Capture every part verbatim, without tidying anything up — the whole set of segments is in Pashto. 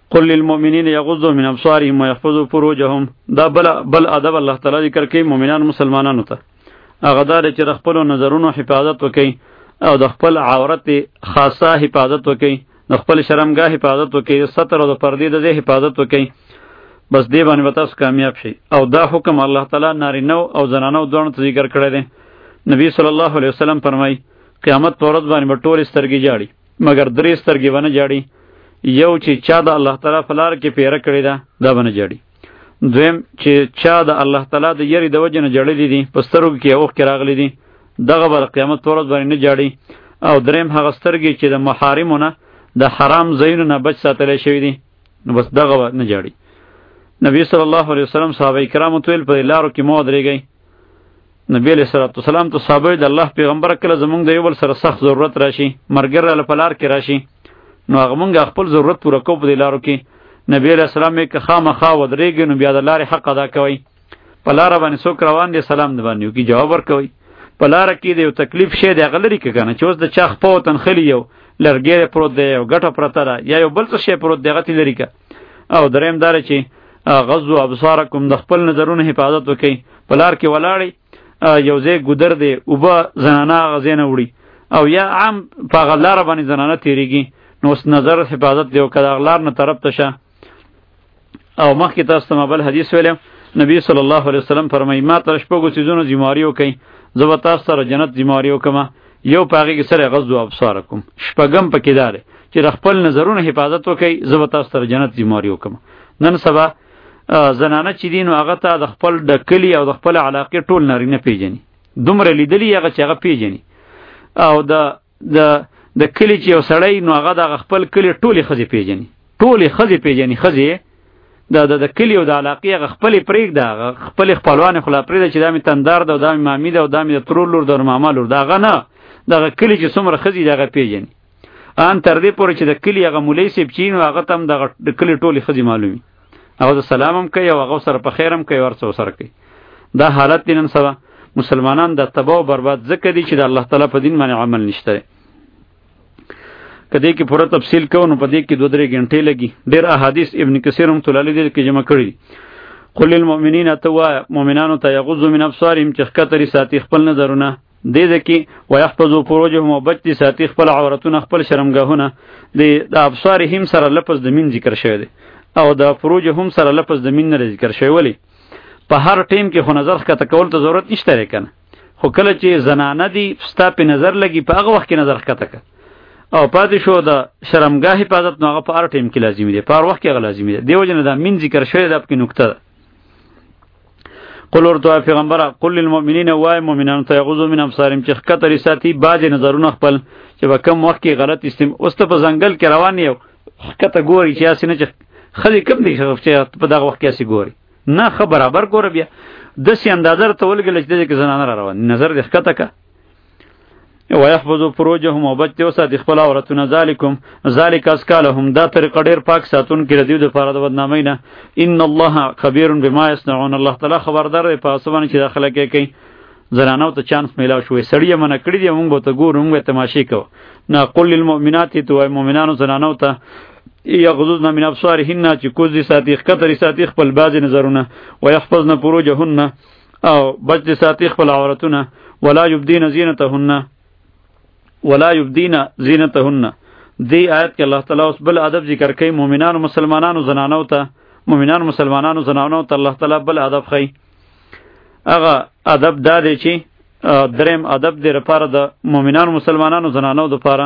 قل للمؤمنین یغضوا من ابصارهم ويحفظوا فروجهم. دا بل بل ادب الله تعالی ذکر کوي مؤمنان مسلمانانو ته. هغه دا چې د خپل نظرونو حفاظت وکړي او د خپل عورت خاصه حفاظت وکړي، د خپل شرمګاه حفاظت وکړي، ستر او د پردې د حفاظت وکړي. بس دې باندې به تاسو کامیاب شئ. او دا حکم الله تعالی نارینه او زنانه دواړو ته ذکر کړی دی. نبی صلی الله علیه وسلم فرمایي قیامت پر ورځ باندې به ټولې سترګې جاړي مګر درې سترګې به نه جاړي. یو چې چا د الله تعالی په لاره کې پیره کړې ده دا به نه جاړي. دویم چې چا د الله تعالی د یری د وجې نه جړلې دي په سترګو کې اوښکې راغلي دي دغه به د قیامت پر ورځ باندې نه جاړي. او دریم هغه سترګې چې د محارمو نه د حرام ځایونو نه بچ ساتلی شوي دي نو بس دغه به نه جاړي. نبی صلی الله علیه وسلم صحابه کرامو ته ویل په لارو کې مه ودرېږئ. نبی علیه الصلاة والسلام ته صحابه د الله پیغمبر کله زمونږ د یو بل سره سخت ضرورت راشي مرګر راله په لار کې راشي نو هغه مونږ خپل ضرورت پوره کوو په دې لارو کې. نبی علیه السلام یې که خامخا ودرېږئ نو بیا د لارې حق ادا کوئ. په لاره باندې څوک روان دی سلام د باندې وکړي جواب ورکوئ. په لاره کې د یو تکلیف شی دی هغه لرې که که نه چې اوس د چا خپه و تنخلي یو لرګی پروت دی یو ګټه پرته ده یا یو بل څه شی پروت دی هغه ترې لرې که. او دریم دا چې غضوا ابصارکم د خپل نظرونو حفاظت وکړئ. په لار کې ولاړئ یو ځای ګودر دی اوبه زنانه هغه ځای نه وړي او یا عام په هغه لاره باندې زنانه تېرېږي نو اوس نظر حفاظت دی او که د هغه لار نه طرف ته شه. او مخکې تاسو ته ما بل حدیث ویلی نبی صلی الله علیه وسلم فرمایي ما ته شپږو څیزونو ذمهواري وکئ زه به تاسو سره جنت ذمهواري وکړم. یو په هغې کې سره غضوا ابصارکم شپږم پکې دا دی چې د خپل نظرونو حفاظت وکئ زه به تاسو سره جنت ذمهواري وکړم. نن سبا زنانه چې دي نو هغه ته د خپل د کلي او د خپل علاقې ټول نارینه پیژني دومره لیدلي هغه چې هغه پیژني. او د د د کلي چې یو سړی نو هغه د خپل کلي ټولې ښځې پیژني ټولې ښځې پیژني ښځې د د کلي او د علاقې هغه خپلې پرېږده هغه خپلې خپلوانې خو لا پرېږده چې دا مې تندار ده او دا مې مامي ده او دا مې د ترور لور ده او ماما لور ده هغه نه دغه کلي چې څومره ښځې دي هغه پیژني. ان تر دې پورې چې د کلي هغه مولوي صاحب چې نو هغه ته هم دغه د کلي ټولې ښځې معلومي هغه د سلام هم کوي او هغه سره په خیر هم کوي ورڅه سره کوي. دا حالت دی نن سبا مسلمانان د تباہ او برباد ځکه دي چې د الله تعالی په دین باندې عمل نشته. کدی کې پوره تفصیل کوو نو په دې کې دوه درې غنټې لګي. ډېر احادیث ابن کثیر رحمۃ اللہ علیہ کې جمع کړي. قل للمؤمنین توا مؤمنانو ته یغضوا من ابصارهم چې ښکته ساتي خپل نظرونه دې ده کې ويحفظوا فروجهم او بچ ساتي خپل عورتونه خپل شرمګاهونه. د ابصارهم سره لفظ د مين ذکر شوی دی او د فروجهم سره لفظ د مين نه ذکر شوی. ولی په هر ټیم کې خو نظر ښکته کول ته ضرورت نشته لري کنه خو کله چې زنانه دي ستا په نظر لګي په هغه وخت کې نظر ښکته کړه او پاتې شو د شرمګاه حفاظت نو هغه په هر ټیم کې لازمي دی په هر وخت کې هغه لازمي دی. دیو جن دا مين ذکر شوی دا په نقطه ده. قل ورته پیغمبره قل للمؤمنین وای مؤمنانو ته یغضوا من ابصارهم چې ښکته ساتي باج نظرونه خپل چې به کم وخت کې غلط استم اوس ته په ځنګل کې روان یو ښکته ګوري چې اسنه چې خلی کم دی چې په دغه وخت کې اسی ګوري نه خه برابر ګوره بیا د سی اندازه ته ولګل چې د زنانه را روان نظر د ښکته کا ويحفظوا فروجهم وبچ وسات خپل عورتونه ذالکم ذالک اسکالهم دا طریقه ډیر پاک ساتون کې ردیو د فارد بدنامۍ نه. ان الله خبير بما يصنعون الله تعالی خبردار دی په اسمانه چې داخله کې کوي. زنانو ته چانس میلاو شوې سړی منه کړی دی مونږ به ته ګورو مونږ ته تماشې کوو. نه قل للمؤمنات تو مؤمنانو زنانو ته یغضضن من ابصارهن چې کوز دي ساتي ښکته ساتي خپل باز نظرونه ويحفظن فروجهن او بچ دي ساتي خپل عورتونه ولا يبدين زينتهن ولا يبدين زينتهن. دی آیت کې الله تعالی اوس بل ادب ذکر کوي مؤمنانو مسلمانانو زنانو ته مؤمنانو مسلمانانو زنانو ته الله تعالی بل ادب خي. هغه ادب دا دی چې دریم ادب دی لپاره د مؤمنانو مسلمانانو زنانو لپاره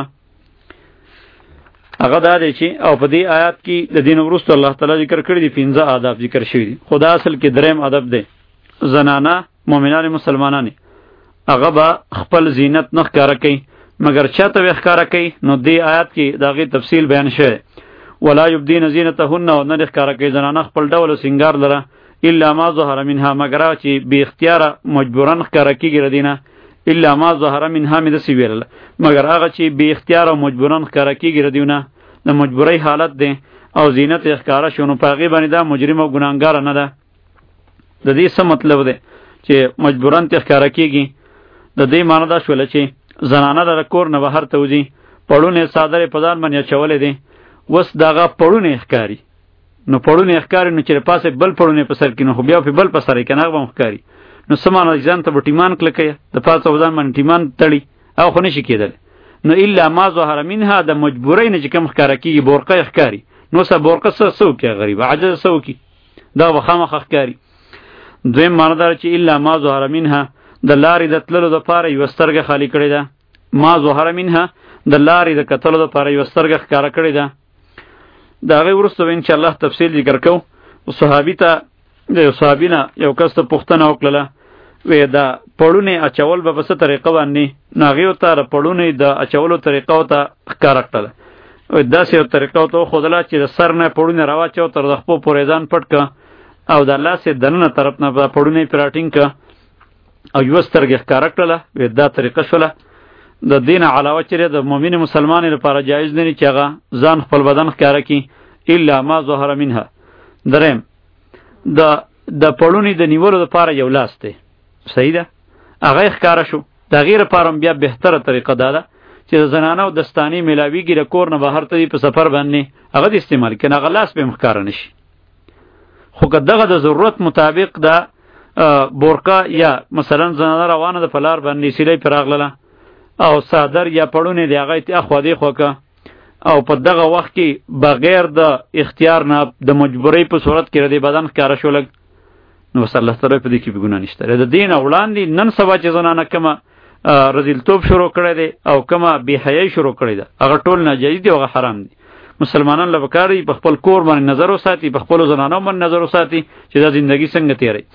هغه دا دی چې او په دې آیات کې د دین وروسته الله تعالی ذکر کړی دي پنځه آداب ذکر شوی دي. خدا اصل کې دریم ادب دی زنانه مؤمنان مسلمانان هغه به خپل زینت نه ښکاره کوي مگر چاته وی ښکاره کوي نو دې آیات کې داغه تفصیل بیان شوی. ولا یبدین زینتهن او نه ښکاره کوي زنانه خپل ډول سنگار لره الا ما ظهر منها مگر چې به اختیار مجبورن ښکاره کیږي ردینه الا ما ظهر منها مې د سی ویل مگر هغه چې به اختیار او مجبورن ښکاره کیږي ردیونه د مجبورۍ حالت دی او زینت ښکاره شونه پاغي باندې دا مجرم او ګناهګار نه ده. د دې څه مطلب دی چې مجبورن ته ښکاره کیږي د دې معنی دا شول چې زنانه د کور نه بهر ته وځي پړونه صادره پدان باندې چولې دي وس داغه پړونه ښکاری نو پړونه ښکاری نو چې پاسه بل پړونه په سر کې نو خو بیا په بل په سر کې نه غو ښکاری نو سمانه ځان ته ټیمان کلکې د پاسه وزن باندې ټیمان تړي او خو نشي کېدل نو الا ما ظهر منها د مجبورۍ نه چې کوم ښکارا کیږي بورقه ښکاری نو سه بورقه سه سو کې غریب عجز سو کې دا وخامه ښکاری دویم معنی دا چې الا ما ظهر منها د لارې د تللو د پاره یو سترګه خالی کړی ده ما ظهر منها د لارې د کتلو د پاره یو سترګه ښکارا کړی ده دا غي ورسته ان شاء الله تفصیل ذکر کوم صحابي ته د صحابینا یو کس ته پوښتنه وکړه وې دا پړونه اچول به په څه طریقه باندې ناغیو ته پړونه د اچولو طریقه او ته ښکارا کړل او داسې یو طریقه ته خودلا چې د سر نه پړونه راواچو تر د خپل پوریدان پټ ک او د الله سي دنه طرف نه پړونه پراټینګ ک او یو سترګه ښکارا کړل وې دا طریقه شوله د دین علاوه چې د مؤمن مسلمان لپاره جایز نه چې هغه ځان خپل بدن ښکارا کی الا ما ظهر منها دریم د د پړونی د نیولو لپاره یو لاس دی صحیح ده هغه ښکارا شو د غیر لپاره بیا بهتره طریقه ده چې زنانه او دستانی ملاویږي د کور نه بهر ته په سفر باندې هغه د استعمال کنه هغه لاس به مخکاره نشي خو که دغه د ضرورت مطابق د بورقه یا مثلا زنانه روانه د فلار باندې سیلې پراغله او صادر یا پړونه دی هغه ته خو دی خوکه او په دغه وخت کې بغیر د اختیار نه د مجبورۍ په صورت کې ردی بدن ښکارا شو لګ نو صلی الله تعالی په دې کې ګناه نشته د دین وړاندې نن سبا چې زنانه کما رذیلتوب شروع کړی دی او کما بی حیاي شروع کړی ده هغه ټول ناجایز دی او حرام دی مسلمانان له وکاري په خپل کور باندې نظر وساتي په خپل زنانو باندې نظر وساتي چې دا ژوندۍ څنګه تیری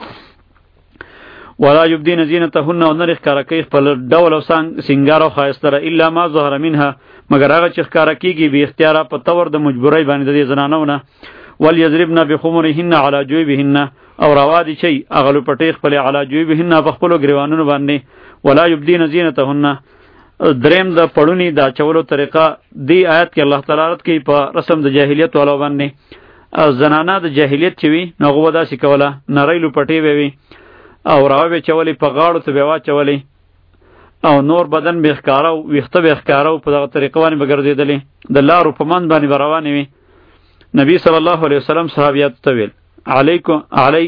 ولا یبدین زینتهن ونر ښکارا کوي خپل ډول او سنگار او خاصتره الا ما ظهر منها مگر هغه چې ښکارا کیږي به اختیار په تور د مجبورۍ باندې د زنانونه وليضربن بخمرهن على جيوبهن او روادي شي اغلو پټي خپل على جيوبهن په خپل غریوانونو باندې ولا یبدین زینتهن دریم د پړونی دا چولو طریقه دی آیت کې الله تعالی رات کې په رسم د جاهلیت ولو باندې زنانه د جاهلیت چوي نغو ودا شي کوله نریلو پټي وي او راوی چولی په غاړو ته بیا چولی او نور بدن به ښکارا او ویخته به ښکارا په دغه طریقه باندې بګرځیدلی د لارو په من باندې روانې وي نبی صلی الله علیه وسلم صحابیات ته ویل علیکم علی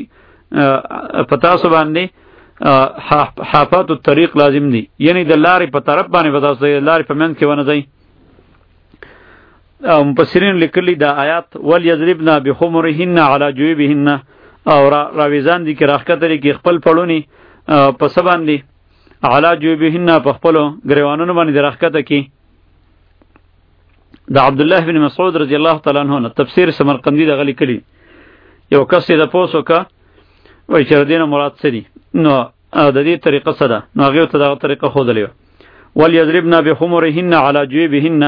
پتاسو باندې حافات الطريق لازم دي یعنی د لارې په طرف باندې پتاسو د لارې په من کې ونه ځي او مفسرین لیکلي دا آیات وليضربن بخمرهن على جيوبهن او را راویزان دي کې راخکتري کې خپل پړونی په سبان دي علا جوبهن په خپل غریوانونو باندې راخکته کې د عبد الله بن مسعود رضی الله تعالی عنہ تفسیر سمرقندی دغه لیکلی یو کس د پوسو کا وای چې دینه مراد څه دي نو د دې طریقه څه ده نو هغه ته دغه طریقه خودلې وليضربن بخمرهن على جوبهن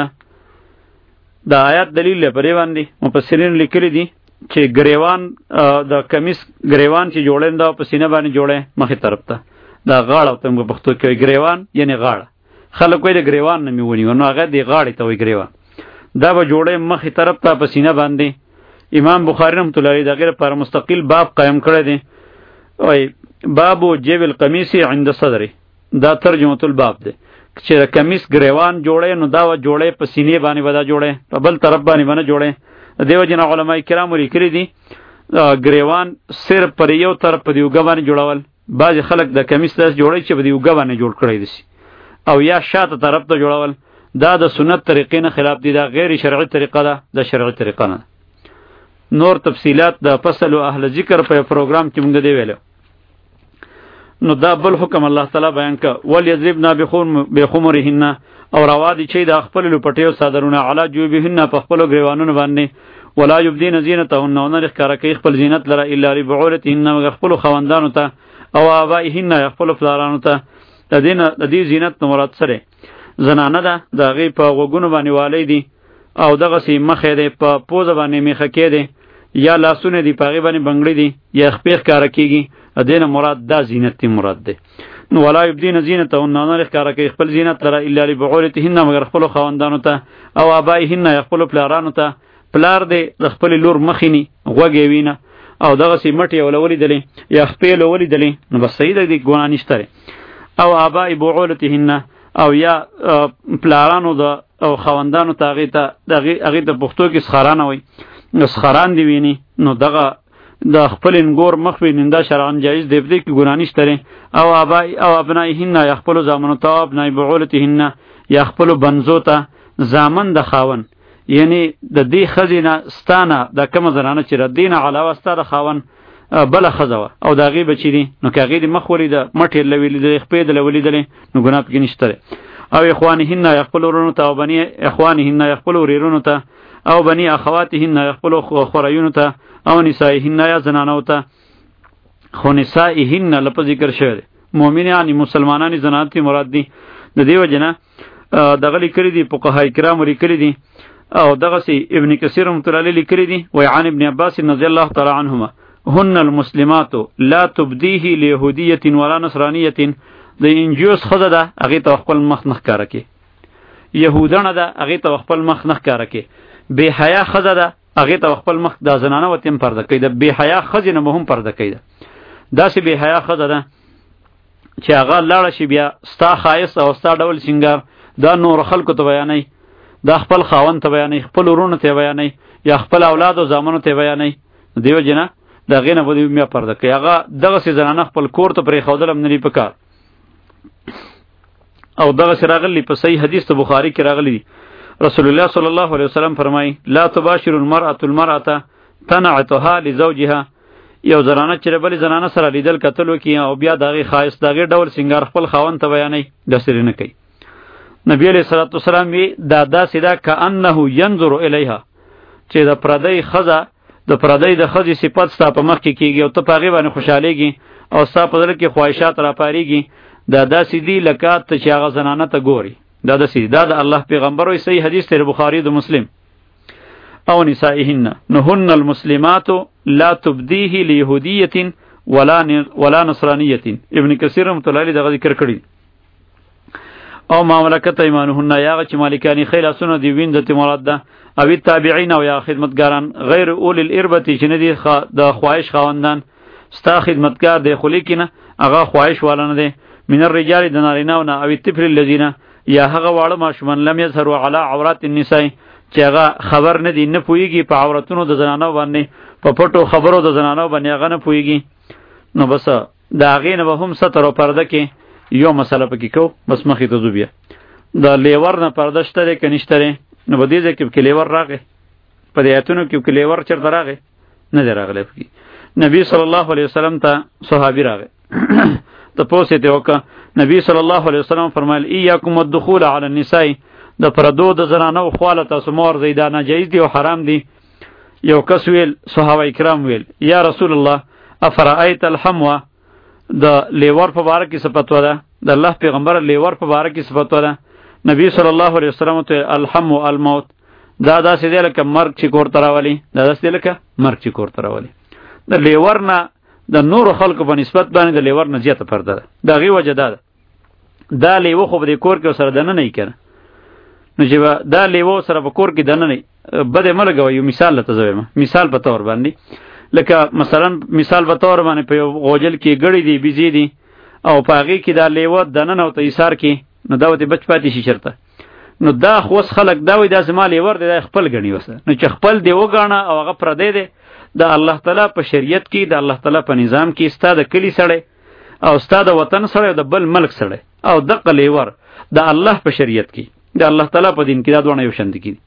دا آیات دلیل لري باندې مفسرین لیکلی دي چې گریوان د کمیس گریوان چې جوړین دا په سینه باندې جوړه مخې طرف ته دا غاړه ته په پښتو کې گریوان یعنی غاړه خلک وایي د گریوان نه میونی نو هغه دی غاړې ته وایي گریوان دا به جوړه مخې طرف ته په سینه باندې امام بخاری رحمۃ اللہ علیہ دغه پر مستقل باب قائم کړی دی وای باب جیب القمیص عند صدره دا ترجمه الباب دی چې کمیس گریوان جوړه نو دا و جوړه په سینې باندې ودا جوړه په بل طرف باندې باندې جوړه دیو جن علماء کرام لیکلي دي گریوان صرف پر یو طرف په دیو غوانه جوړول بعض خلک د کمیس داس جوړي چې په دیو غوانه جوړ کړی دي او یا شاته طرف ته جوړول دا د سنت طریقې نه خلاف دي دا غیر شرعي طریقه ده د شرعي طریقه نه نور تفصيلات د فصل او اهل ذکر په پروګرام کې موږ دی ویلو نو دا بل حکم الله تعالی بیان ک ول یذربنا بخم بخمرهن او روادي چې د خپل لپټیو صادرونه علا جوبهن په خپل غریوانونو باندې ولا یبدین زینتهن ونر ښکارا کوي خپل زینت لره الا لبعولتهن خپل خوندانو ته او آبائهن خپل فلارانو ته د دین د دې زینت مراد سره زنانه ده د غي په وګونو باندې والی دي او دغه سي مخې ده په پوز باندې میخه کې ده یا لاسونه دی پاغي باندې بنگړي دي یا خپل ښکارا کیږي د دین مراد دا زینت تی مراد ده نو ولا یبدین زینتهن نور ښکارا کوي خپل زینت لره الا لبعولتهن مگر خپل خوندانو ته او آبائهن خپل پلارانو ته پلار دې د خپل لور مخینی غوږی وینه او دغه سی مټي ولولې دلی یا خپل ولولې دلی نو بس صحیح ده دې ګونا نشته او آباء بعولتهن او یا پلارانو د او خوندانو ته هغه ته دغه هغه د پښتو کې سخرانه وي نسخران دی ویني نو دغه د خپل انګور مخ ویني دا شرعاً جایز دی په دې کې ګناه نشته او ابای او ابنایهن یا خپل زامنو ته ابنای بعولتهن یا خپل بنزو ته زامن د خاون یعنی د دې خزینه ستانه د کوم زنانه چې ردینه علاوه ستاره خاون بل خزوه او داغي بچی دي نو کاغي د مخ ولید مټې لویل د خپې د لویل دي نو ګناه پکې نشته او اخوانهن یخپل ورونو ته او بنی اخوانهن یخپل ورونو ته او بنی اخواتهن یخپل خورایونو ته او نسائهن یا زنانو ته خو نسائهن لپاره ذکر شوی مؤمنان مسلمانان زنانتی مراد دي د دیو جنا دغه لیکلي دي فقهای کرام لیکلي دي او دغه سی ابن کثیر رحمۃ اللہ علیہ لیکلي دي و عن ابن عباس رضی الله تعالی عنهما هن المسلمات لا تبديه ليهوديه ولا نصرانيه د انجوس خزه ده هغه ته خپل مخ نخ کاره کی يهودانه ده هغه ته خپل مخ نخ کاره کی بے حیا خزه ده هغه ته خپل مخ د زنانه وتیم پرده کوي د بے حیا خزه نه مهم پرده کوي دا سی بے حیا خزه ده چې هغه لاړه شي بیا ستا خایس او ستا ډول سنگار دا نور خلکو ته بیانای دا خپل خاون ته بیانای خپل ورونه ته بیانای یا خپل اولاد او زامنو ته بیانای دیو جنا دا غینه بده میا پرده کوي هغه دغه سي زنانه خپل کور ته پرې خودلم نه پکار او دغه سره راغلی په صحیح حدیث ته بخاری کې راغلی رسول الله صلی الله علیه وسلم فرمای لا تباشر المرأة المرأة تنعتها لزوجها یو زنانه چې بل زنانه سره لیدل کتلو کی او بیا دغه خاص دغه ډول سنگار خپل خاون ته بیانای د سری نه کوي نبی علیہ الصلوۃ والسلام وی دا دا سیدا کانه ينظر الیها چې د پردی خزه د پردی د خزې صفات ستا په مخ کې کیږي او ته په غیبه خوشاليږي او ستا په دل کې خواهشات را پاریږي دا داسې دی لکه ته چې هغه زنانه ته ګوري دا داسې دا د الله پیغمبر وی صحیح حدیث ته بخاری او مسلم او نسائهن نهن المسلمات لا تبديه ليهوديه ولا ولا نصرانيه ابن کثیر رحمۃ اللہ علیہ دا ذکر کړی او مملکت ایمانهن یا چې مالکانی خیلاسونه دی وینځت مراد ده او تابعین او یا خدمتګاران غیر اول الاربتی چې نه دي د خواهش خواندان ستا خدمتګار دی خو لیکنه هغه خواهش والنه دی من الرجال د نارینه نه او طفل الذین یا هغه واړه ماشومان لم یظهروا علی عورات النساء چې هغه خبر نه دی نه پویږي په عورتونو د زنانو باندې په پټو خبرو د زنانو باندې هغه نه پویږي نو بس دا غین به هم ستر او پرده کې یو مسله پکې کو بس مخې ته زوبیا دا لیور نه پرده شته کې نشته نو بده دې کې لیور راغی په دې اتونو کې لیور چرته راغی نه دی راغلی پکې نبی صلی الله علیه وسلم ته صحابي راغی ته پوسې ته وکړه نبی صلی الله علیه وسلم فرمایل ایاکم الدخول علی النساء د پردو د زنانو خواله تاسو مور زیدا ناجیز دی او حرام دی یو کس ویل صحابه کرام ویل یا رسول الله افرایت الحموا د لیور په باره کې صفت وده د الله پیغمبر لیور په باره کې صفت وده نبی صلی الله علیه وسلم ته الحم الموت دا داسې دی لکه مرګ چې کور تراولی دا داسې دی لکه مرګ چې کور تراولی د لیور نه د نور خلکو په نسبت باندې د لیور نه زیاته پرده ده دغه وجه ده دا لیو خو په کور کې سره دنه نه کړه نو چې دا لیو سره په کور کې دنه نه بده ملګو یو مثال لته زویم مثال په تور باندې لکه مثلا مثال په تور باندې په غوجل کې ګړې دی بيزي دي او پاغي کې دا لیو دنه نو ته ایثار کې نو دا وته بچ پاتې شي چرته نو دا خوس خلق دا وې د زمال ور دی خپل غنی وسه نو چې خپل دی وګاڼه او هغه پر دی دی د الله تعالی په شریعت کې د الله تعالی په نظام کې ستاده کلی سره او ستاده وطن سره د بل ملک سره او د قلیور د الله په شریعت کې د الله تعالی په دین کې دا دوه یو شند کې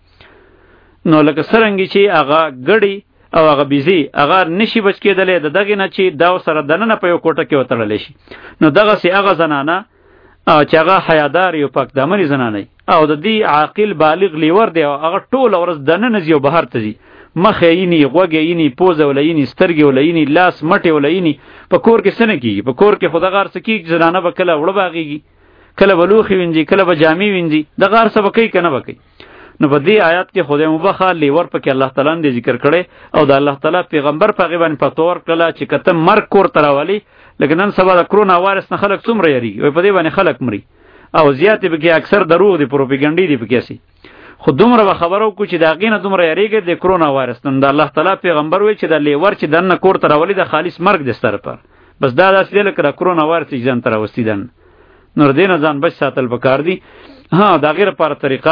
نو لکه سرنګي چې هغه غړي او هغه بيزي هغه نشي بچ کېدلې د دغه نه چې دا سره دنه په یو کوټه کې وتړل شي نو دغه سي هغه زنانه او چې هغه حیادار یو پاک دامنې زنانه او د دې عاقل بالغ لیور دی او هغه ټول ورځ دنه نه زیو بهر ته ځي مخه یینی غوګه یینی پوزه ولینی سترګې ولینی لاس مټه ولینی په کور کې سن کیږي په کور کې خدا غار سکی زنانه به کله وړ باغیږي کله بلوخي وینځي کله به جامې وینځي د غار سبا کوي کنه وکي نو په دې آیات کې خدای مبخا لیور په کې الله تعالی دې ذکر کړي او د الله تعالی پیغمبر په غیبن فتور کله چې کته مرګ کور تراولی لکه نن سبا د کرونا وایرس نه خلک څومره یری وي په دې باندې خلک مري او زیاتې به کې اکثر دروغ دي پروپاګاندا دي پکې سي خو دومره خبرو کو چې دا غینه دومره یریږي د کرونا وایرس نن د الله تعالی پیغمبر وی چې د لیور چې دنه کور تراولی د خالص مرګ د ستر پر بس دا داسې لکه د کرونا وایرس چې ځان تر وستیدن نور دین ځان بچ ساتل پکار دي ها دا غیر پر طریقه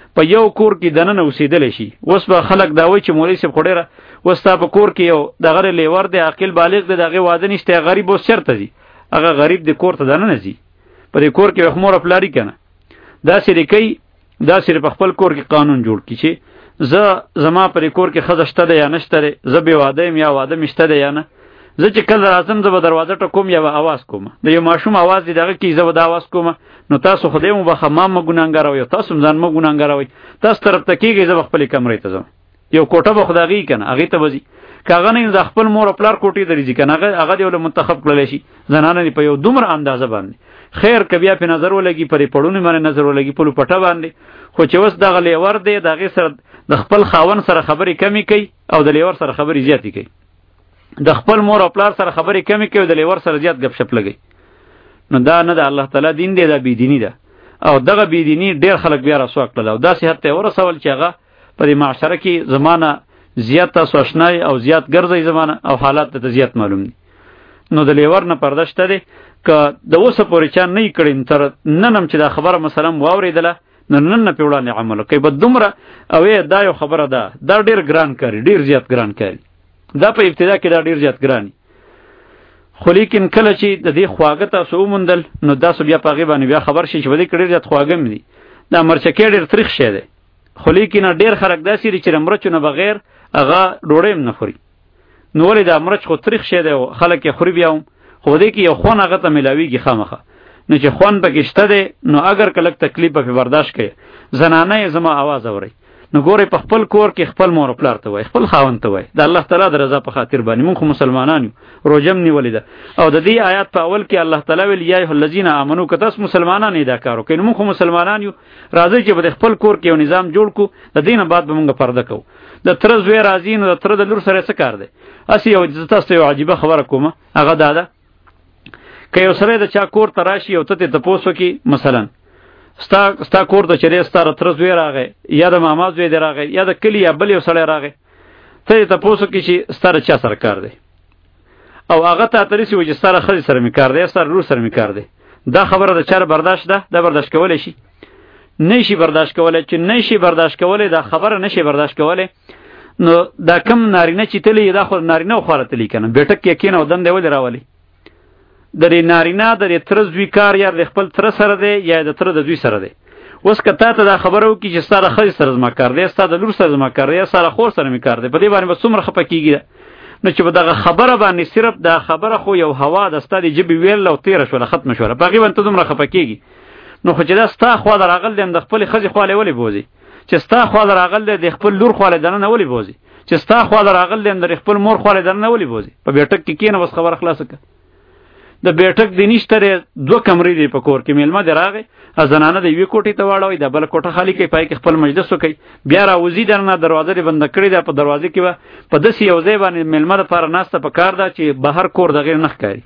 په یو کور کې دننه اوسېدلی شي. اوس به خلک دا وایي چې مولوي صاحب خو ډېره اوس ستا په کور کې یو دغه لیور دی عاقل بالغ دی د هغې واده نشته غریب اوس چېرته ځي؟ هغه غریب د کور ته دننه ځي په دې کور کې مور او پلاري که نه داسې دې کوي داسې په خپل کور کې قانون جوړ کړي چې زه زما په دې کور کې ښځه شته ده یا نشته دی زه بې واده یم یا واده مې شته دی یا نه زه چې کله راځم زه به دروازه ټکوم یا به اواز کوم د یو ماشوم اواز دی دغه کې زه به دا اواز کوم نو تاسو خدای مو بخښه ما مه ګناهګاروئ تاسو هم ځان مه ګناهګاروئ تاسو طرف ته کېږئ زه به خپلې کمرې ته ځم یو کوټه به خو د هغې که نه هغې ته به ځي که هغه نه د خپل مور او پلار کوټې ته ځي که نه هغه هغه دې ولې منتخب کړلی شي زنانه دې په یو دومره اندازه باندې خیر که بیا پې نظر ولګي پرې پړونې باندې نظر ولګي په لوپټه باندې خو چې اوس دغه لیور دی د هغې سره د خپل خاوند سره خبرې کمې کوي او د لیور سره خبرې زیاتې کوي د خپل مور او پلار سره خبرې کمې کوي او د لیور سره زیات ګپ شپ لګوي نو دا نه د الله تعالی دین دی دا بېدیني ده او دغه بېدیني ډېر خلک بیا رسوا کړل او داسې حد ته یې ورسول چې هغه په دې معاشره کې زمانه زیات تاسو اشنای او زیات ګرځئ زمانه او حالات ته زیات معلوم دي نو د لیور نه پرده شته دی که د اوسه پورې چا نه یې کړي تر نن هم چې دا خبره مثلا واورېدله نو نن نه پې وړاندې عمل کوي به دومره او دا یو خبره ده دا ډېر ګران کاري ډېر زیات ګران کاري دا په ابتدا کې دا ډېر زیات ګراني خو لیکن کله چې د دې خواږه تاسو وموندل نو داسو بیا په هغې باندې بیا خبر شي چې په دې کې ډېر زیات خواږه مې دي دا مرچکې ډېر تریخ شی دی خو لیکن ډېر خلک داسې دي چې د مرچو نه بغیر هغه ډوډۍ هم نه خوري نو ولې دا مرچ خو تریخ شی دی خلک یې خوري بیا هم خو دې کې یو خوند هغه ته میلاویږي خامخه نو چې خوند پکې شته دی نو اگر که لږ تکلیف به پې برداشت کوي زنانه یې زما اواز اورئ نو ګورئ په خپل کور کې خپل مور پلار ته وایي خپل خاوند ته وایي د الله تعالی د رضا په خاطر باندې مونږ خو مسلمانان یو روژه م نیولې ده او د دې آیات په اول کې الله تعالی ویل یا ایها الذین آمنو که تاسو مسلمانان یې دا کار وکړئ نو مونږ خو مسلمانان یو راځئ چې به د خپل کور کې یو نظام جوړ کړو د دې نه بعد به مونږ پرده کوو د تره زوی راځي نو د تره د لور سره څه کار دی هسې یو تاسو ته یو عجیبه خبره کومه هغه دا ده که یو سړی د چا کور ته راشي او ته ترې تپوس وکړي مثلا ستا ستا کور ته چې دی ستا تره زوی راغی یا د ماما زوی دی راغی یا د کلي یا بل یو سړی راغی ته یې تپوس وکړي چې ستا د چا سره کار دی او هغه ته ته رسي وایي چې ستا د ښځې سره مې کار دی یا ستا د لور سره مې کار دی دا خبره د چا برداشت ده دا برداشت کولی شي نه شي برداشت کولی چې نه شي برداشت کولی دا خبره نه شي برداشت کولی نو دا کم نارینه چې تلي دا خو نارینه و خواله تلي که نه بیټک کې کېنه او دندې ولې راولي د دې نارینه د دې تره زوی کار یا د خپل تره سره دی یا د تره د زوی سره دی اوس که تا ته دا خبره وکړي چې ستا د ښځې سره زما کار دی ستا د لور سره زما کار دی یا ستا د خور سره مې کار دی په دې باندې به څومره خفه کېږي نو چې په دغه خبره باندې صرف دا خبره خو یو هوا د ستا د ژبې ویل او تېره شوله ختمه شوله په هغې باندې ته دومره خفه کېږي نو خو چې دا ستا خوا د راغل دی د خپلې ښځې خواله ولې بوځي چې ستا خوا د راغل دی د خپل لور خواله دننه ولې بوځي چې ستا خوا د راغل دی د خپل مور خواله دننه ولې بوځي په بیټک کې کښېنه بس خبره خلاصه کړه د بیټک دی نشته دی دوه کمرې دی په کور کې میلمه دی راغی زنانه د یوې کوټې ته واړوئ دا بله کوټه خالي کوي پای کې خپل مجلس وکوئ بیا راوځي درنه دروازه دې بنده کړې ده په دروازې کې به په داسې یو ځای باندې میلمه دپاره ناسته په کار ده چې بهر کور د هغې نه ښکاري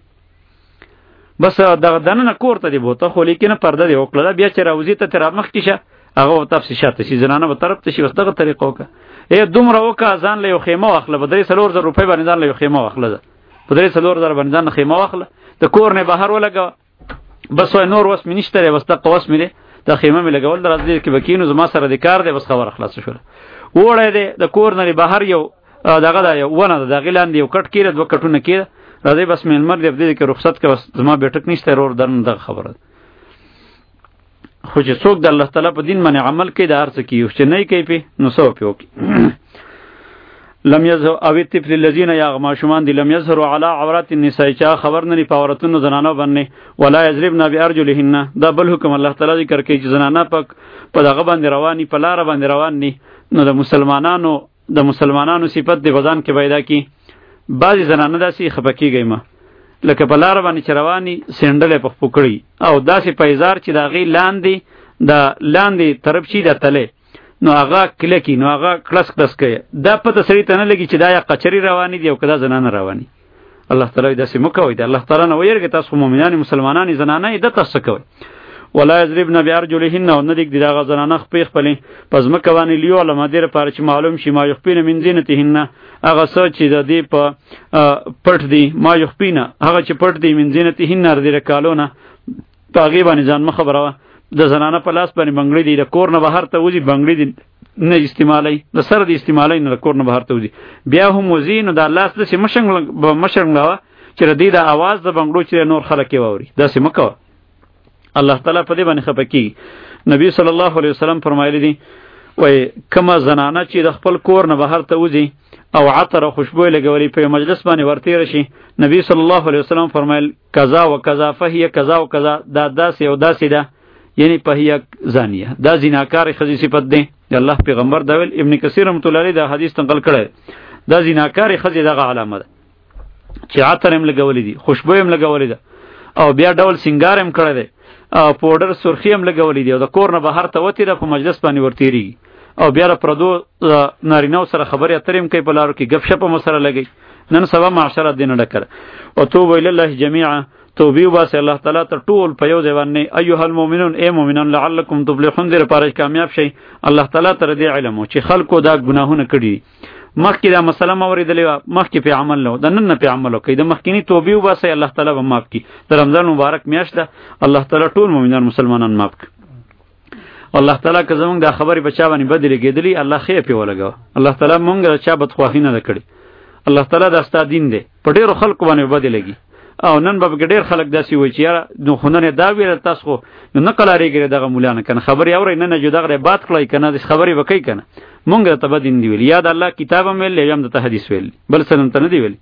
بس دغه دننه کور ته دې بوته خو لیکنه پرده دې وکړله بیا چې راوځي ته ترې رامخکې شه هغه به تپسې شاته شي زنانه به طرف ته شي بس دغه طریقه وکړه ای دومره وکړه ځان له یو خیمه واخله په درې څلور زره روپۍ باندې ځان له یو خیمه واخله ده په درې څلور زره باندې ځان خیمه واخله د کور نه بهر ولګوه بس وای نور وس مې نشته دی بس دقه وس مې دی د خیمه مې لګول د راځي کې بکینو زما سره د کار دی بس خبره خلاصه شوله وړی دی د کور نه بهر یو دغه دا یو ونه ده د هغې لاندې یو کټ کېده دوه کټونه کېده راځئ بس میلمر دی په دې کې رخصت کړه بس زما بیټک نشته رور درنه دغه خبره ده خو چې څوک د الله تعالی په دین باندې عمل کوي د هر څه کیږي چې نه یې کوي پې نو څه وپې وکړي لم یظهر او الطفل الذین یا ماشومان دي لم یظهروا علی عورات النساء چا خبر نه لري په عورتونو زنانو باندې ولا یضربن بارجلهن دا بل حکم الله تعالی ذکر کوي چې زنانه پک په دغه باندې رواني په لار باندې روان ني نو د مسلمانانو د مسلمانانو صفت دی وزن کې پیدا کی بعضی زنانه داسې خپکیږي ما لکه په لار باندې چې رواني سندلې په پکړی او داسې پیزار چې دا غي لاندې د لاندې طرف شي د تله نو هغه کلکی نو هغه کلس کلس کوي دا پته سړی ته نه لګي چې دا یا قچری رواني دی او کدا زنانه رواني الله تعالی داسې مکوئ د الله تعالی نه ویرګه تاسو مؤمنان مسلمانان زنانه د تاسو کوي ولا یضربن بارجلهن او نه دیګ دی دا زنانه خپې خپلې پس مکوانی لیو علما دیر پاره چې معلوم شي ما یخپین من زینتهن هغه څه چې د دې په پټ دی ما یخپینه هغه چې پټ دی من زینتهن ردی کالونه پاغي باندې ځان مخبره د زنانه په لاس باندې بنګړي دي، د کور نه بهر ته وځي بنګړي دي نه استعمالي، د سر دی استعمالي نه، د کور نه بهر ته وځي بیا هم وځي نو د لاس داسې مشنګ مشنګلاوه چې د دې د اواز د بنګړو چې نور خلک یې واوري، داسې مه کوه. الله تعالی په دې باندې خفه کېږي. نبی صلی الله علیه وسلم فرمایلی دي وای کومه زنانه چې د خپل کور نه بهر ته وځي او عطر او خوشبوی لګولي په مجلس باندې ورتیر شي، نبی صلی الله علیه وسلم فرمایل کذا و کذا فهي کذا و کذا، دا داسې او داسې ده، یعنی فهي زانیه، دا زیناکار خزي صفت ده. الله پیغمبر دا ویل. ابن کثیر رحمۃ اللہ علیہ دا حدیث نقل کړی، دا زیناکار خزي دغه علامه ده چې عطر هم لګولي دي، خوشبوی هم لګولي ده، او بیا ډول سنگار هم کړی دی، او پودر سرخی هم لګولي دي، او د کور نه بهر ته وتی ده په مجلس باندې ورتیری، او بیا د پردو نارینو سره خبرې اترې هم کوي، په لارو کې گپ شپ هم سره لګي. نن سبا معاشره دې نه ډکره. او توبو الی الله جميعا، توبې وباسئ الله تعالی ته ټول په یو ځای باندې. ایها المؤمنون، ای مؤمنان، لعلکم تفلحون، دې لپاره چې کامیاب شئ. الله تعالی ته دې علم و چې خلکو دا ګناهونه کړي، مخکې دا مسله ما اورېدلې وه، مخکې پې عمل نه و، د نن نه پې عمل وکړئ، د مخکیني توبې وباسئ، الله تعالی به معاف کړي. د رمضان مبارک میاشت ده، الله تعالی ټول مؤمنان مسلمانان معاف کړي. الله تعالی که زمونږ دا خبرې په چا باندې بدې لګېدلي، الله خیر پې ولګوه. الله تعالی مونږ د چا بدخواهي نه ده کړې. الله تعالی دا ستا دین دی، په ډېرو خلکو باندې بدې لګي، او نن به ډېر خلک داسې وایي چې یاره نو خو نن یې دا ویل تاسو خو نو نه قلاریږئ دغه مولانه که نه خبرې اورئ، نه نه جو دغه باد کړئ که نه داسې خبرې به کوئ که نه. مونږ درته به دین دی ویلي، یا د الله کتاب هم ویلی، یا هم درته حدیث ویلی، بل څه درته نه دی ویلي.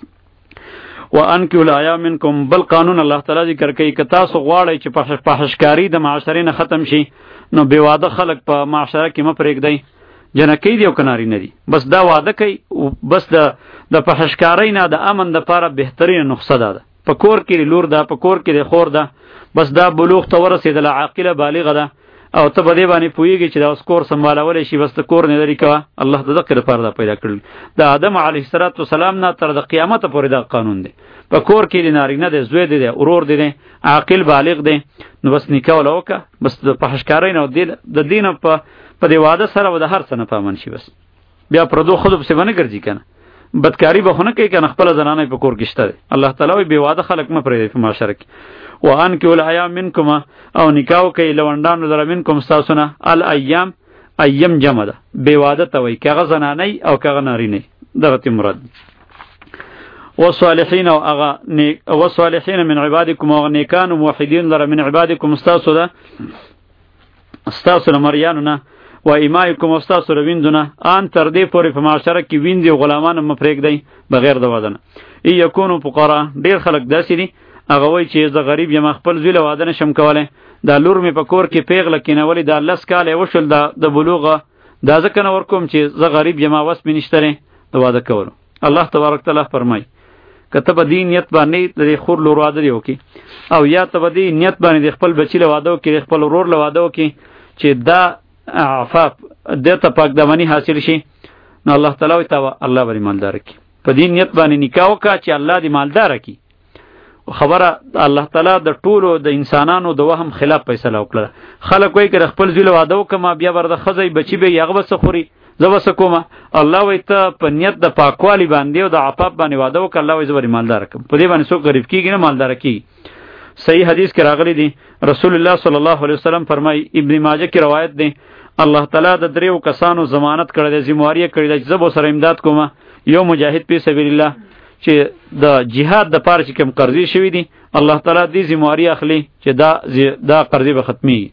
وانکحوا الایام منکم، بل قانون الله تعالی ذکر کوي، که تاسو غواړئ چې فحشکاري د معاشرې نه ختم شي، نو بې واده خلک په معاشره کې مه پرېږدئ. جنکۍ دی او که نارینه دي، بس دا واده کوي، بس د د فحشکارۍ نه د امن دپاره بهترینه نسخه دا ده. په کور کې لور ده، په کور کې د خور ده، بس دا بلوغ ته ورسېدله، عاقله بالغه ده، او ته په دې باندې پوهېږي چې دا اوس کور سنبالولی شي، بس د کور نه لرې کوه. الله د دقې لپاره دا پیدا کړل. د آدم علیه السلام نه تر د قیامته پورې دا قانون دی. په کور کې د نارینه دی، زوی دی، ورور دی، عاقل بالغ دی، نو بس نکاح وله وکړه، بس د فحشکارۍ نه د دې نه په په دې واده سره به د هر څه نه په امن شي. بس بیا پردو ښځو پسې به نه ګرځي که نه، بدکاری به خو نه کوي که نه، خپله زنانه په کور کې شته دی. الله تعالی وایي بې واده خلک مه پرېږدئ په معاشره کې. وانکحوا الایام منکم، او نکاح وکئ لونډانو لره منکم ستاسو نه. الایام، ایم جمع ده، بې واده ته وایي، که هغه زنانۍ او که هغه نارینۍ، دغه ته مراد. والصالحین، او هغه والصالحین من عبادکم، او هغه نیکانو موحدین لره من عبادکم ستاسو ده، ستاسو نه مریانو نه، و ایمایکم، او ستاسو له ویندو نه، ان تر دې پورې په معاشره کې ویندې او غلامان مه پرېږدئ بغیر د واده نه. ای یکونو فقرا، ډېر خلک داسې دي هغه وایي چې زه غریب یم، خپل زوی له واده نشم کولی، دا لور مې په کور کې پیغله کېنولې، دا لس کاله یې وشول د بلوغه، دا ځکه نه ورکوم چې زه غریب یم، وس مې نشته دی د واده کولو. الله تبارک تعالی فرمایي که ته به دې نیت باندې د دې خور لور واده دې وکړي، او یا ته به دې نیت باندې د خپل بچي له واده وکړي، د خپل ورور له واده وکړي چې دا عفاف دې ته پاکدامني حاصل شي، نو الله تعالی وایي ته الله به دې مالدار کړي. په دې نیت باندې نکاح وکړه چې الله دې مالدار کړي. خبره الله تعالی د ټولو د انسانانو د وهم خلاف فیصله وکړه. خلک وایي که خپل زوی له واده وکړم بیا به د ښځی بچي به یې هغه به څه خوري، زه به څه کومه. الله وایي ته په نیت د پاکوالي باندې او د عفاف باندې واده وکړه، الله وایي زه به دې مالدار کړم. په دې باندې څوک غریب کېږي نه، مالداره کېږي. صحیح حدیث کې راغلی دی، رسول الله صلی الله علیه وسلم فرمایي، ابن ماجه کې روایت دی، الله تعالی د دریو کسانو ضمانت کړی دی، ذمہواری یې کړې ده چې زه به سره امداد کوم. یو مجاهد فی سبیل الله چې د جهاد د پاره چې کوم قرضې شوي دي، الله تعالی دې ذمہواری اخلي چې دا دا قرضې به ختمېږي.